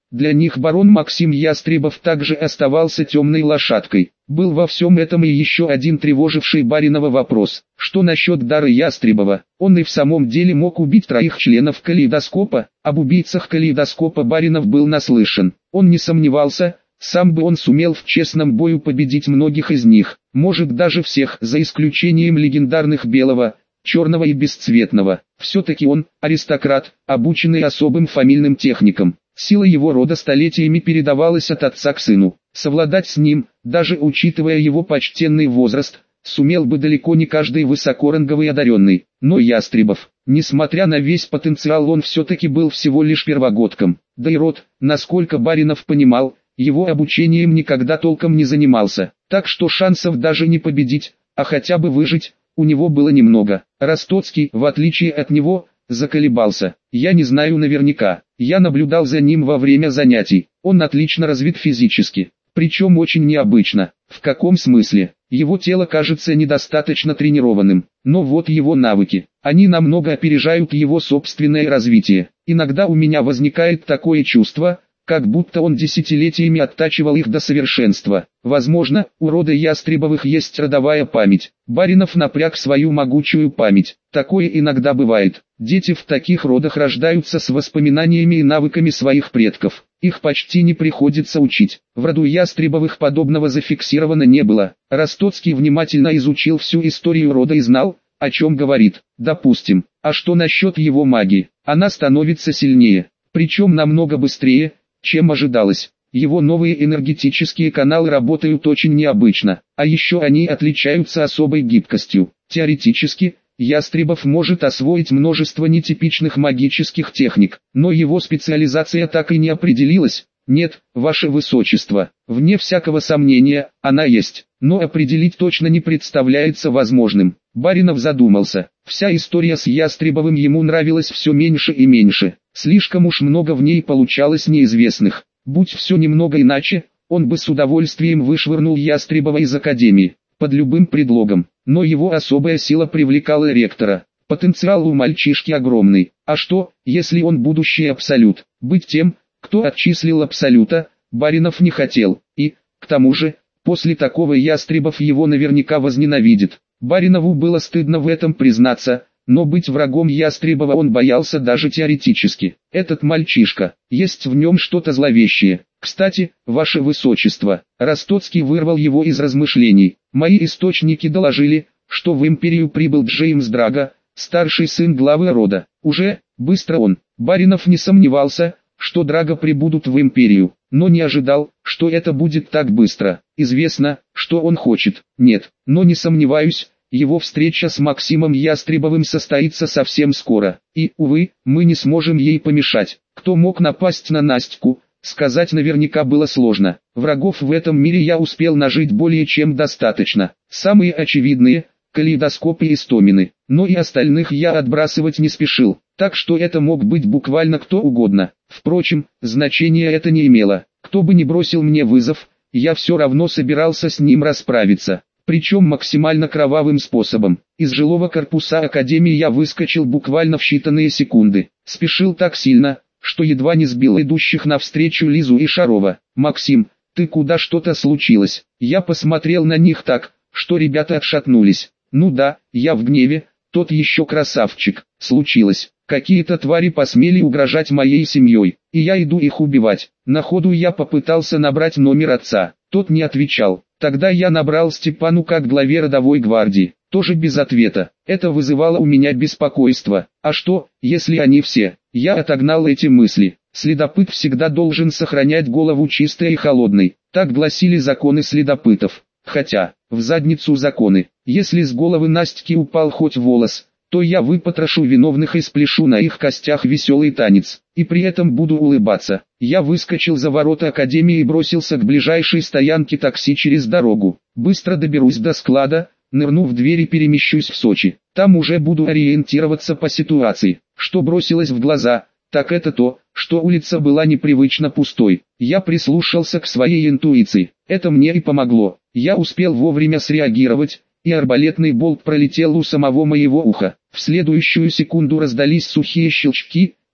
Для них барон Максим Ястребов также оставался темной лошадкой. Был во всем этом и еще один тревоживший Баринова вопрос. Что насчет дара Ястребова? Он и в самом деле мог убить 3 членов калейдоскопа. Об убийцах калейдоскопа Баринов был наслышан. Он не сомневался, сам бы он сумел в честном бою победить многих из них. Может даже всех, за исключением легендарных Белого, Черного и Бесцветного. Все-таки он, аристократ, обученный особым фамильным техникам. Сила его рода столетиями передавалась от отца к сыну. Совладать с ним, даже учитывая его почтенный возраст, сумел бы далеко не каждый высокоранговый одаренный. Но Ястребов, несмотря на весь потенциал, он все-таки был всего лишь первогодком. Да и род, насколько Баринов понимал, его обучением никогда толком не занимался. Так что шансов даже не победить, а хотя бы выжить, у него было немного. Ростоцкий, в отличие от него, заколебался. Я не знаю наверняка. Я наблюдал за ним во время занятий. Он отлично развит физически. Причем очень необычно. В каком смысле? Его тело кажется недостаточно тренированным. Но вот его навыки. Они намного опережают его собственное развитие. Иногда у меня возникает такое чувство, как будто он десятилетиями оттачивал их до совершенства. Возможно, у рода Ястребовых есть родовая память. Баринов напряг свою могучую память. Такое иногда бывает. Дети в таких родах рождаются с воспоминаниями и навыками своих предков. Их почти не приходится учить. В роду Ястребовых подобного зафиксировано не было. Ростоцкий внимательно изучил всю историю рода и знал, о чем говорит. Допустим. А что насчет его магии? Она становится сильнее. Причем намного быстрее, чем ожидалось. Его новые энергетические каналы работают очень необычно, а еще они отличаются особой гибкостью. Теоретически, Ястребов может освоить множество нетипичных магических техник, но его специализация так и не определилась. Нет, ваше высочество, вне всякого сомнения, она есть, но определить точно не представляется возможным. Баринов задумался. Вся история с Ястребовым ему нравилась все меньше и меньше. Слишком уж много в ней получалось неизвестных. Будь все немного иначе, он бы с удовольствием вышвырнул Ястребова из академии, под любым предлогом. Но его особая сила привлекала ректора. Потенциал у мальчишки огромный. А что, если он будущий абсолют? Быть тем, кто отчислил абсолюта, Баринов не хотел. И, к тому же, после такого Ястребов его наверняка возненавидит. Баринову было стыдно в этом признаться, но быть врагом Ястребова он боялся даже теоретически. Этот мальчишка, есть в нем что-то зловещее. Кстати, ваше высочество, Ростоцкий вырвал его из размышлений. Мои источники доложили, что в империю прибыл Джеймс Драго, старший сын главы рода. Уже, быстро он. Баринов не сомневался, что Драго прибудут в империю, но не ожидал, что это будет так быстро. Известно, что он хочет. Нет, но не сомневаюсь, его встреча с Максимом Ястребовым состоится совсем скоро. И, увы, мы не сможем ей помешать. Кто мог напасть на Настю, сказать наверняка было сложно. Врагов в этом мире я успел нажить более чем достаточно. Самые очевидные – калейдоскопы и Истомины. Но и остальных я отбрасывать не спешил. Так что это мог быть буквально кто угодно. Впрочем, значения это не имело. Кто бы ни бросил мне вызов, я все равно собирался с ним расправиться. Причем максимально кровавым способом. Из жилого корпуса Академии я выскочил буквально в считанные секунды. Спешил так сильно, что едва не сбил идущих навстречу Лизу и Шарова. «Максим, ты куда, что-то случилось?» Я посмотрел на них так, что ребята отшатнулись. «Ну да, я в гневе, тот еще красавчик. Случилось. Какие-то твари посмели угрожать моей семьей, и я иду их убивать». На ходу я попытался набрать номер отца. Тот не отвечал. Тогда я набрал Степану как главе родовой гвардии. Тоже без ответа. Это вызывало у меня беспокойство. А что, если они все? Я отогнал эти мысли. Следопыт всегда должен сохранять голову чистой и холодной. Так гласили законы следопытов. Хотя, в задницу законы. Если с головы Настики упал хоть волос, то я выпотрошу виновных и спляшу на их костях веселый танец. И при этом буду улыбаться. Я выскочил за ворота Академии и бросился к ближайшей стоянке такси через дорогу. Быстро доберусь до склада, нырну в дверь и перемещусь в Сочи. Там уже буду ориентироваться по ситуации. Что бросилось в глаза, так это то, что улица была непривычно пустой. Я прислушался к своей интуиции. Это мне и помогло. Я успел вовремя среагировать, и арбалетный болт пролетел у самого моего уха. В следующую секунду раздались сухие щелчки,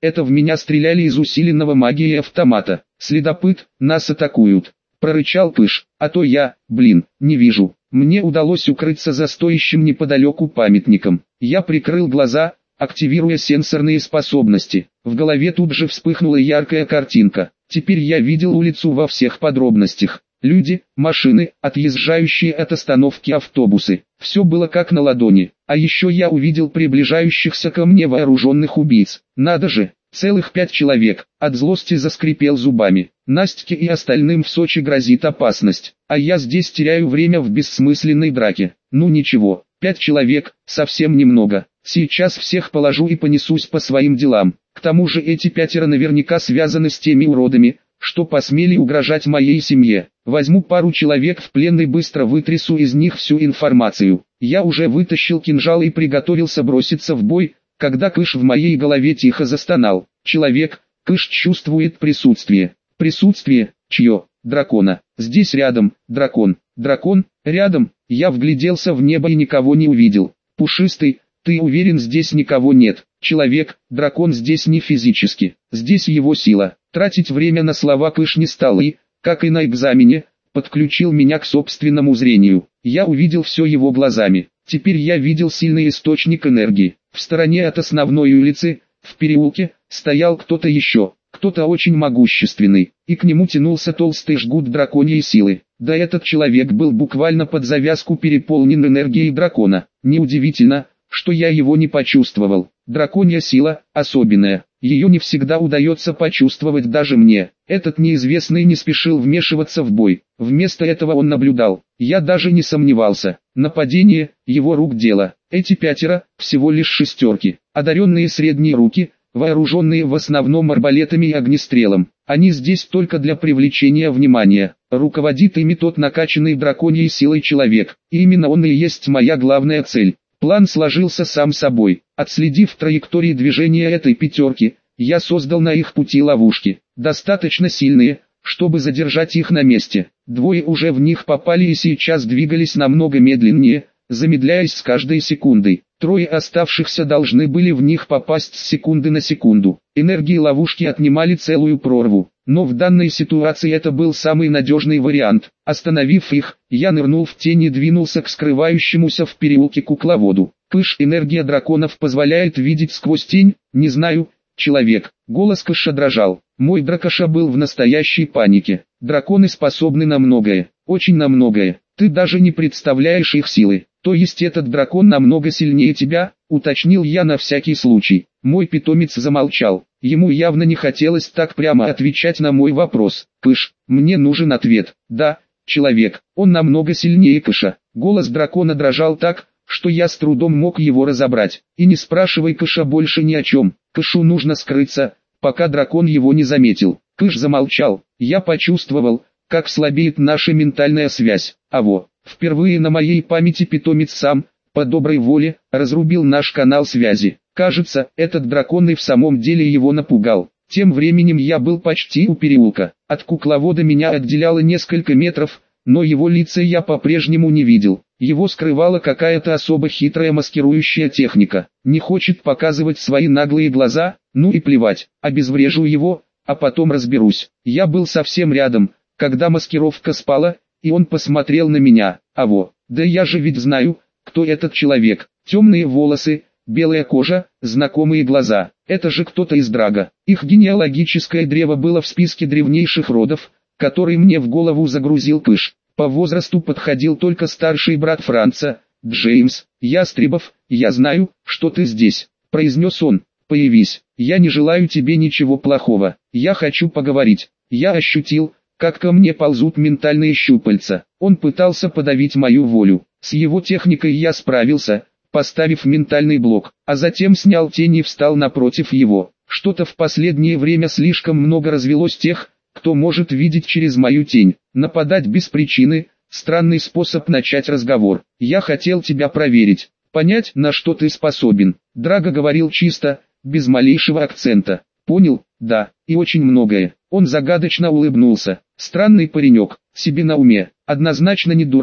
это в меня стреляли из усиленного магией автомата. Следопыт, нас атакуют. Прорычал Пыш, а то я, не вижу. Мне удалось укрыться за стоящим неподалеку памятником. Я прикрыл глаза, активируя сенсорные способности. В голове тут же вспыхнула яркая картинка. Теперь я видел улицу во всех подробностях. Люди, машины, отъезжающие от остановки автобусы. Все было как на ладони. А еще я увидел приближающихся ко мне вооруженных убийц. Надо же, целых 5 человек. От злости заскрипел зубами. Настке и остальным в Сочи грозит опасность. А я здесь теряю время в бессмысленной драке. Ну ничего, 5 человек, совсем немного. Сейчас всех положу и понесусь по своим делам. К тому же эти 5 наверняка связаны с теми уродами, что посмели угрожать моей семье. Возьму пару человек в плен и быстро вытрясу из них всю информацию. Я уже вытащил кинжал и приготовился броситься в бой, когда Кыш в моей голове тихо застонал. Человек, Кыш чувствует присутствие. Присутствие, чье? Дракона. Здесь рядом, дракон. Дракон, рядом. Я вгляделся в небо и никого не увидел. Пушистый, ты уверен, здесь никого нет? Человек, дракон здесь не физически. Здесь его сила. Тратить время на слова Кыш не стал и, как и на экзамене, подключил меня к собственному зрению. Я увидел все его глазами. Теперь я видел сильный источник энергии. В стороне от основной улицы, в переулке, стоял кто-то еще, кто-то очень могущественный, и к нему тянулся толстый жгут драконьей силы. Да этот человек был буквально под завязку переполнен энергией дракона. Неудивительно, что я его не почувствовал. Драконья сила, особенная, ее не всегда удается почувствовать даже мне. Этот неизвестный не спешил вмешиваться в бой, вместо этого он наблюдал. Я даже не сомневался, нападение, его рук дело. Эти 5, всего лишь 6, одаренные средние руки, вооруженные в основном арбалетами и огнестрелом. Они здесь только для привлечения внимания. Руководит ими тот накачанный драконьей силой человек, и именно он и есть моя главная цель. План сложился сам собой. Отследив траектории движения этой 5, я создал на их пути ловушки, достаточно сильные, чтобы задержать их на месте. 2 уже в них попали и сейчас двигались намного медленнее, замедляясь с каждой секундой. 3 оставшихся должны были в них попасть с секунды на секунду. Энергии ловушки отнимали целую прорву, но в данной ситуации это был самый надежный вариант. Остановив их, я нырнул в тень и двинулся к скрывающемуся в переулке кукловоду. Пыш, энергия драконов позволяет видеть сквозь тень, не знаю, человек. Голос Кыша дрожал. Мой дракоша был в настоящей панике. Драконы способны на многое, очень на многое. Ты даже не представляешь их силы. То есть этот дракон намного сильнее тебя, уточнил я на всякий случай. Мой питомец замолчал. Ему явно не хотелось так прямо отвечать на мой вопрос. Пыш, мне нужен ответ. Да, человек, он намного сильнее Кыша. Голос дракона дрожал так, что я с трудом мог его разобрать. И не спрашивай Кыша больше ни о чем. Кышу нужно скрыться, пока дракон его не заметил. Кыш замолчал. Я почувствовал, как слабеет наша ментальная связь. Впервые на моей памяти питомец сам, по доброй воле, разрубил наш канал связи. Кажется, этот дракон и в самом деле его напугал. Тем временем я был почти у переулка. От кукловода меня отделяло несколько метров, но его лица я по-прежнему не видел. Его скрывала какая-то особо хитрая маскирующая техника. Не хочет показывать свои наглые глаза, ну и плевать, обезврежу его, а потом разберусь. Я был совсем рядом, когда маскировка спала, и он посмотрел на меня. Да я же ведь знаю, кто этот человек. Темные волосы, белая кожа, знакомые глаза. Это же кто-то из Драга. Их генеалогическое древо было в списке древнейших родов, который мне в голову загрузил Пыш. По возрасту подходил только старший брат Франца, Джеймс. Ястребов, я знаю, что ты здесь, произнес он. Появись, я не желаю тебе ничего плохого, я хочу поговорить. Я ощутил, как ко мне ползут ментальные щупальца. Он пытался подавить мою волю. С его техникой я справился, поставив ментальный блок, а затем снял тень и встал напротив его. Что-то в последнее время слишком много развелось тех, кто может видеть через мою тень. Нападать без причины – странный способ начать разговор. Я хотел тебя проверить, понять, на что ты способен. Драго говорил чисто, без малейшего акцента. Понял? Да, и очень многое. Он загадочно улыбнулся. Странный паренек, себе на уме, однозначно не дурак,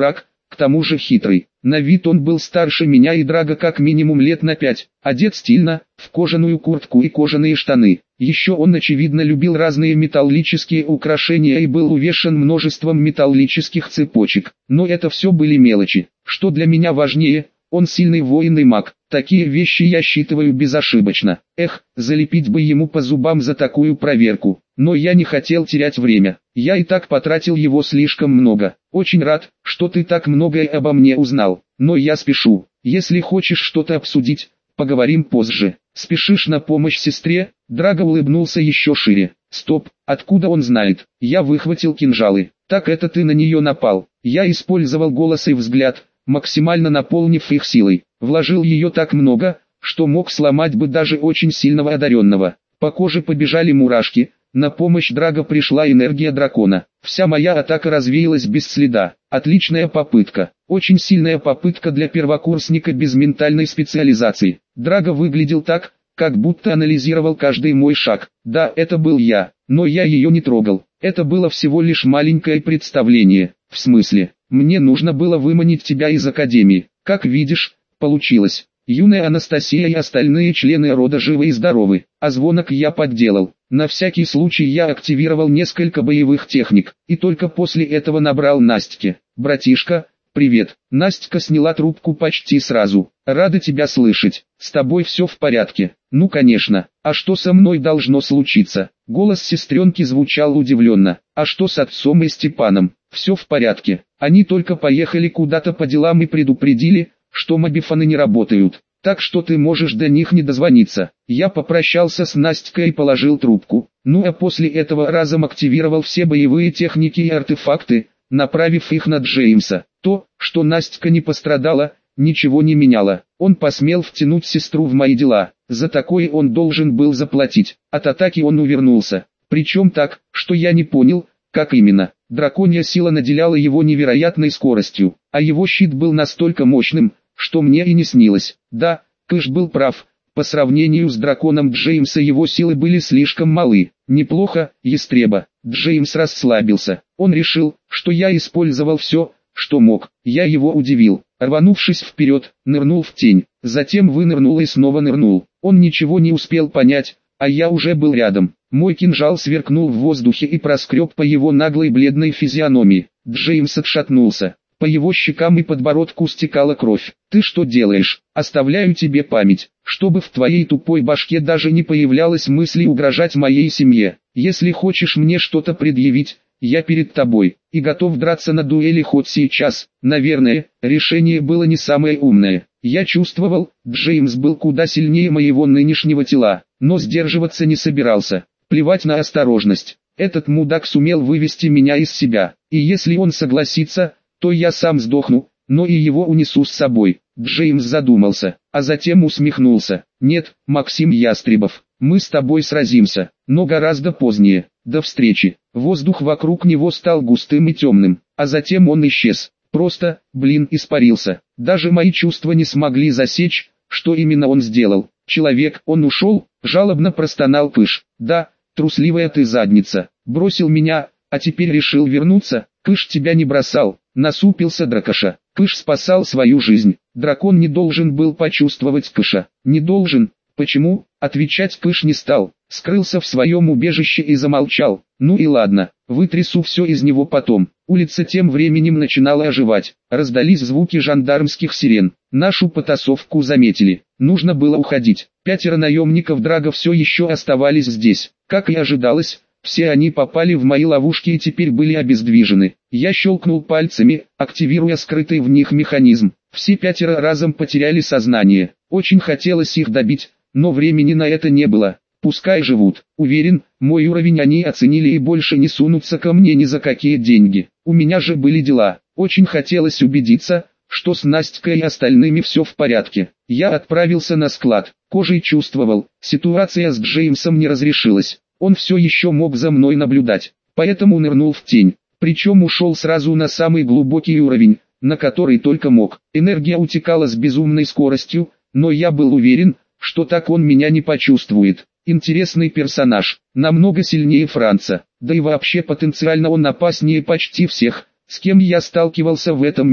к тому же хитрый. На вид он был старше меня и Драго как минимум лет на 5, одет стильно, в кожаную куртку и кожаные штаны. Еще он очевидно любил разные металлические украшения и был увешан множеством металлических цепочек. Но это все были мелочи. Что для меня важнее, он сильный воин и маг. Такие вещи я считываю безошибочно. Эх, залепить бы ему по зубам за такую проверку. Но я не хотел терять время. Я и так потратил его слишком много. Очень рад, что ты так многое обо мне узнал. Но я спешу. Если хочешь что-то обсудить, поговорим позже. Спешишь на помощь сестре? Драго улыбнулся еще шире. Стоп, откуда он знает? Я выхватил кинжалы. Так это ты на нее напал. Я использовал голос и взгляд, максимально наполнив их силой. Вложил ее так много, что мог сломать бы даже очень сильного одаренного. По коже побежали мурашки. На помощь Драго пришла энергия дракона. Вся моя атака развеялась без следа. Отличная попытка. Очень сильная попытка для первокурсника без ментальной специализации. Драго выглядел так, как будто анализировал каждый мой шаг. Да, это был я, но я ее не трогал. Это было всего лишь маленькое представление. В смысле, мне нужно было выманить тебя из академии. Как видишь, получилось. Юная Анастасия и остальные члены рода живы и здоровы, а звонок я подделал. На всякий случай я активировал несколько боевых техник, и только после этого набрал Настьке. «Братишка, привет». Настя сняла трубку почти сразу. «Рада тебя слышать. С тобой все в порядке?» «Ну конечно. А что со мной должно случиться?» Голос сестренки звучал удивленно. «А что с отцом и Степаном?» «Все в порядке. Они только поехали куда-то по делам и предупредили, что мобифоны не работают. Так что ты можешь до них не дозвониться». Я попрощался с Настькой и положил трубку. Ну а после этого разом активировал все боевые техники и артефакты, направив их на Джеймса. То, что Настя не пострадала, ничего не меняло. Он посмел втянуть сестру в мои дела. За такое он должен был заплатить. От атаки он увернулся. Причем так, что я не понял, как именно. Драконья сила наделяла его невероятной скоростью, а его щит был настолько мощным, что мне и не снилось. Да, Кыш был прав, по сравнению с драконом Джеймса его силы были слишком малы. Неплохо, ястреба. Джеймс расслабился. Он решил, что я использовал все, что мог. Я его удивил. Рванувшись вперед, нырнул в тень, затем вынырнул и снова нырнул. Он ничего не успел понять, а я уже был рядом. Мой кинжал сверкнул в воздухе и проскреб по его наглой бледной физиономии. Джеймс отшатнулся. По его щекам и подбородку стекала кровь. «Ты что делаешь? Оставляю тебе память, чтобы в твоей тупой башке даже не появлялось мысли угрожать моей семье. Если хочешь мне что-то предъявить, я перед тобой, и готов драться на дуэли хоть сейчас». Наверное, решение было не самое умное. Я чувствовал, Джеймс был куда сильнее моего нынешнего тела, но сдерживаться не собирался. Плевать на осторожность. Этот мудак сумел вывести меня из себя, и если он согласится, то я сам сдохну, но и его унесу с собой. Джеймс задумался, а затем усмехнулся. «Нет, Максим Ястребов, мы с тобой сразимся, но гораздо позднее. До встречи». Воздух вокруг него стал густым и темным, а затем он исчез. Просто, испарился. Даже мои чувства не смогли засечь, что именно он сделал. «Человек, он ушел?» — жалобно простонал Кыш. «Да, трусливая ты задница. Бросил меня, а теперь решил вернуться?» «Кыш тебя не бросал», — насупился Дракоша. «Кыш спасал свою жизнь. Дракон не должен был почувствовать Кыша». «Не должен? Почему?» Отвечать Кыш не стал. Скрылся в своем убежище и замолчал. «Ну и ладно, вытрясу все из него потом». Улица тем временем начинала оживать. Раздались звуки жандармских сирен. Нашу потасовку заметили. Нужно было уходить. 5 наемников Драго все еще оставались здесь. Как и ожидалось, все они попали в мои ловушки и теперь были обездвижены. Я щелкнул пальцами, активируя скрытый в них механизм. Все 5 разом потеряли сознание. Очень хотелось их добить, но времени на это не было. Пускай живут. Уверен, мой уровень они оценили и больше не сунутся ко мне ни за какие деньги. У меня же были дела. Очень хотелось убедиться, что с Настькой и остальными все в порядке. Я отправился на склад. Кожей чувствовал, ситуация с Джеймсом не разрешилась. Он все еще мог за мной наблюдать, поэтому нырнул в тень. Причем ушел сразу на самый глубокий уровень, на который только мог. Энергия утекала с безумной скоростью, но я был уверен, что так он меня не почувствует. Интересный персонаж, намного сильнее Франца, да и вообще потенциально он опаснее почти всех, с кем я сталкивался в этом мире.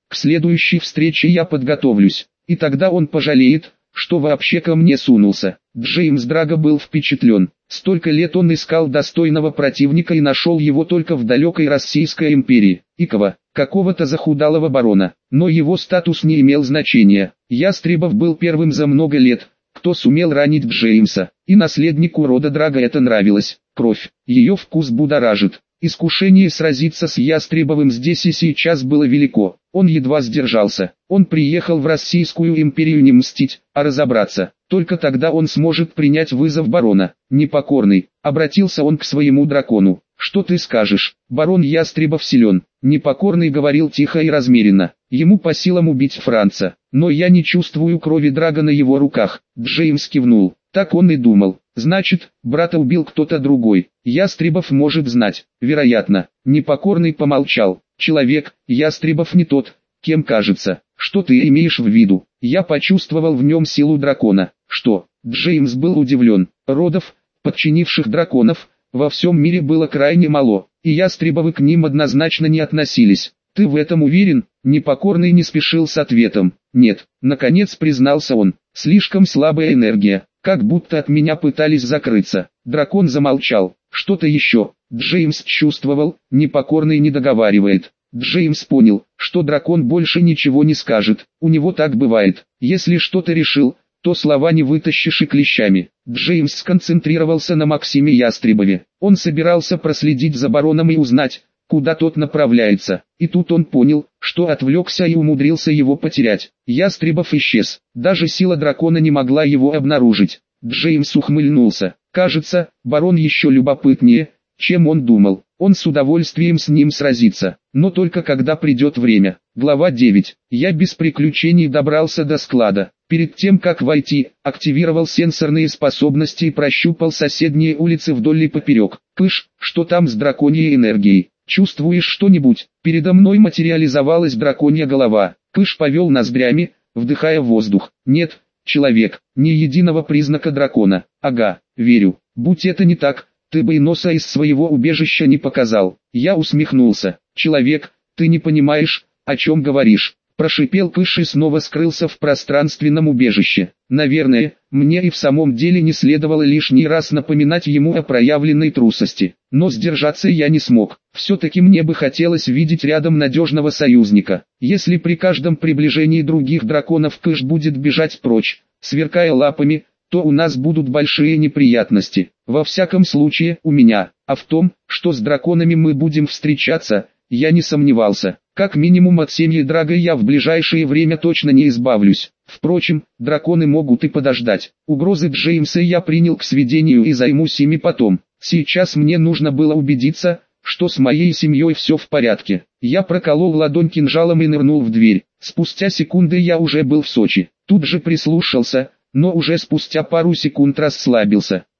К следующей встрече я подготовлюсь, и тогда он пожалеет, что вообще ко мне сунулся. Джеймс Драго был впечатлен. Столько лет он искал достойного противника и нашел его только в далекой Российской империи. Икова, какого-то захудалого барона. Но его статус не имел значения. Ястребов был первым за много лет, кто сумел ранить Джеймса. И наследнику рода Драго это нравилось. Кровь, ее вкус будоражит. Искушение сразиться с Ястребовым здесь и сейчас было велико. Он едва сдержался. Он приехал в Российскую империю не мстить, а разобраться. Только тогда он сможет принять вызов барона. Непокорный, обратился он к своему дракону. Что ты скажешь? Барон Ястребов силен. Непокорный говорил тихо и размеренно. Ему по силам убить Франца. Но я не чувствую крови Драго на его руках. Джеймс кивнул. Так он и думал. Значит, брата убил кто-то другой. Ястребов может знать. Вероятно. Непокорный помолчал. Человек, Ястребов не тот, кем кажется. Что ты имеешь в виду? Я почувствовал в нем силу дракона. Что? Джеймс был удивлен. Родов, подчинивших драконов, во всем мире было крайне мало, и Ястребовы к ним однозначно не относились. Ты в этом уверен? Непокорный не спешил с ответом. Нет, наконец признался он. Слишком слабая энергия, как будто от меня пытались закрыться. Дракон замолчал. Что-то еще. Джеймс чувствовал, Непокорный не договаривает. Джеймс понял, что дракон больше ничего не скажет. У него так бывает. Если что-то решил, то слова не вытащишь и клещами. Джеймс сконцентрировался на Максиме Ястребове. Он собирался проследить за бароном и узнать, куда тот направляется. И тут он понял, что отвлекся и умудрился его потерять. Ястребов исчез. Даже сила дракона не могла его обнаружить. Джеймс ухмыльнулся. Кажется, барон еще любопытнее, чем он думал. Он с удовольствием с ним сразится, но только когда придет время. Глава 9. Я без приключений добрался до склада. Перед тем как войти, активировал сенсорные способности и прощупал соседние улицы вдоль и поперек. Пыш, что там с драконьей энергией? Чувствуешь что-нибудь? Передо мной материализовалась драконья голова. Пыш повел ноздрями, вдыхая воздух. Нет, человек, ни единого признака дракона. Ага, верю. Будь это не так, ты бы и носа из своего убежища не показал. Я усмехнулся. Человек, ты не понимаешь, о чем говоришь. Прошипел Пыш и снова скрылся в пространственном убежище. Наверное, мне и в самом деле не следовало лишний раз напоминать ему о проявленной трусости. Но сдержаться я не смог. Все-таки мне бы хотелось видеть рядом надежного союзника. Если при каждом приближении других драконов Пыш будет бежать прочь, сверкая лапами, то у нас будут большие неприятности. Во всяком случае, у меня. А в том, что с драконами мы будем встречаться, я не сомневался. Как минимум от семьи Драго я в ближайшее время точно не избавлюсь. Впрочем, драконы могут и подождать. Угрозы Джеймса я принял к сведению и займусь ими потом. Сейчас мне нужно было убедиться, что с моей семьей все в порядке. Я проколол ладонь кинжалом и нырнул в дверь. Спустя секунды я уже был в Сочи. Тут же прислушался, но уже спустя пару секунд расслабился.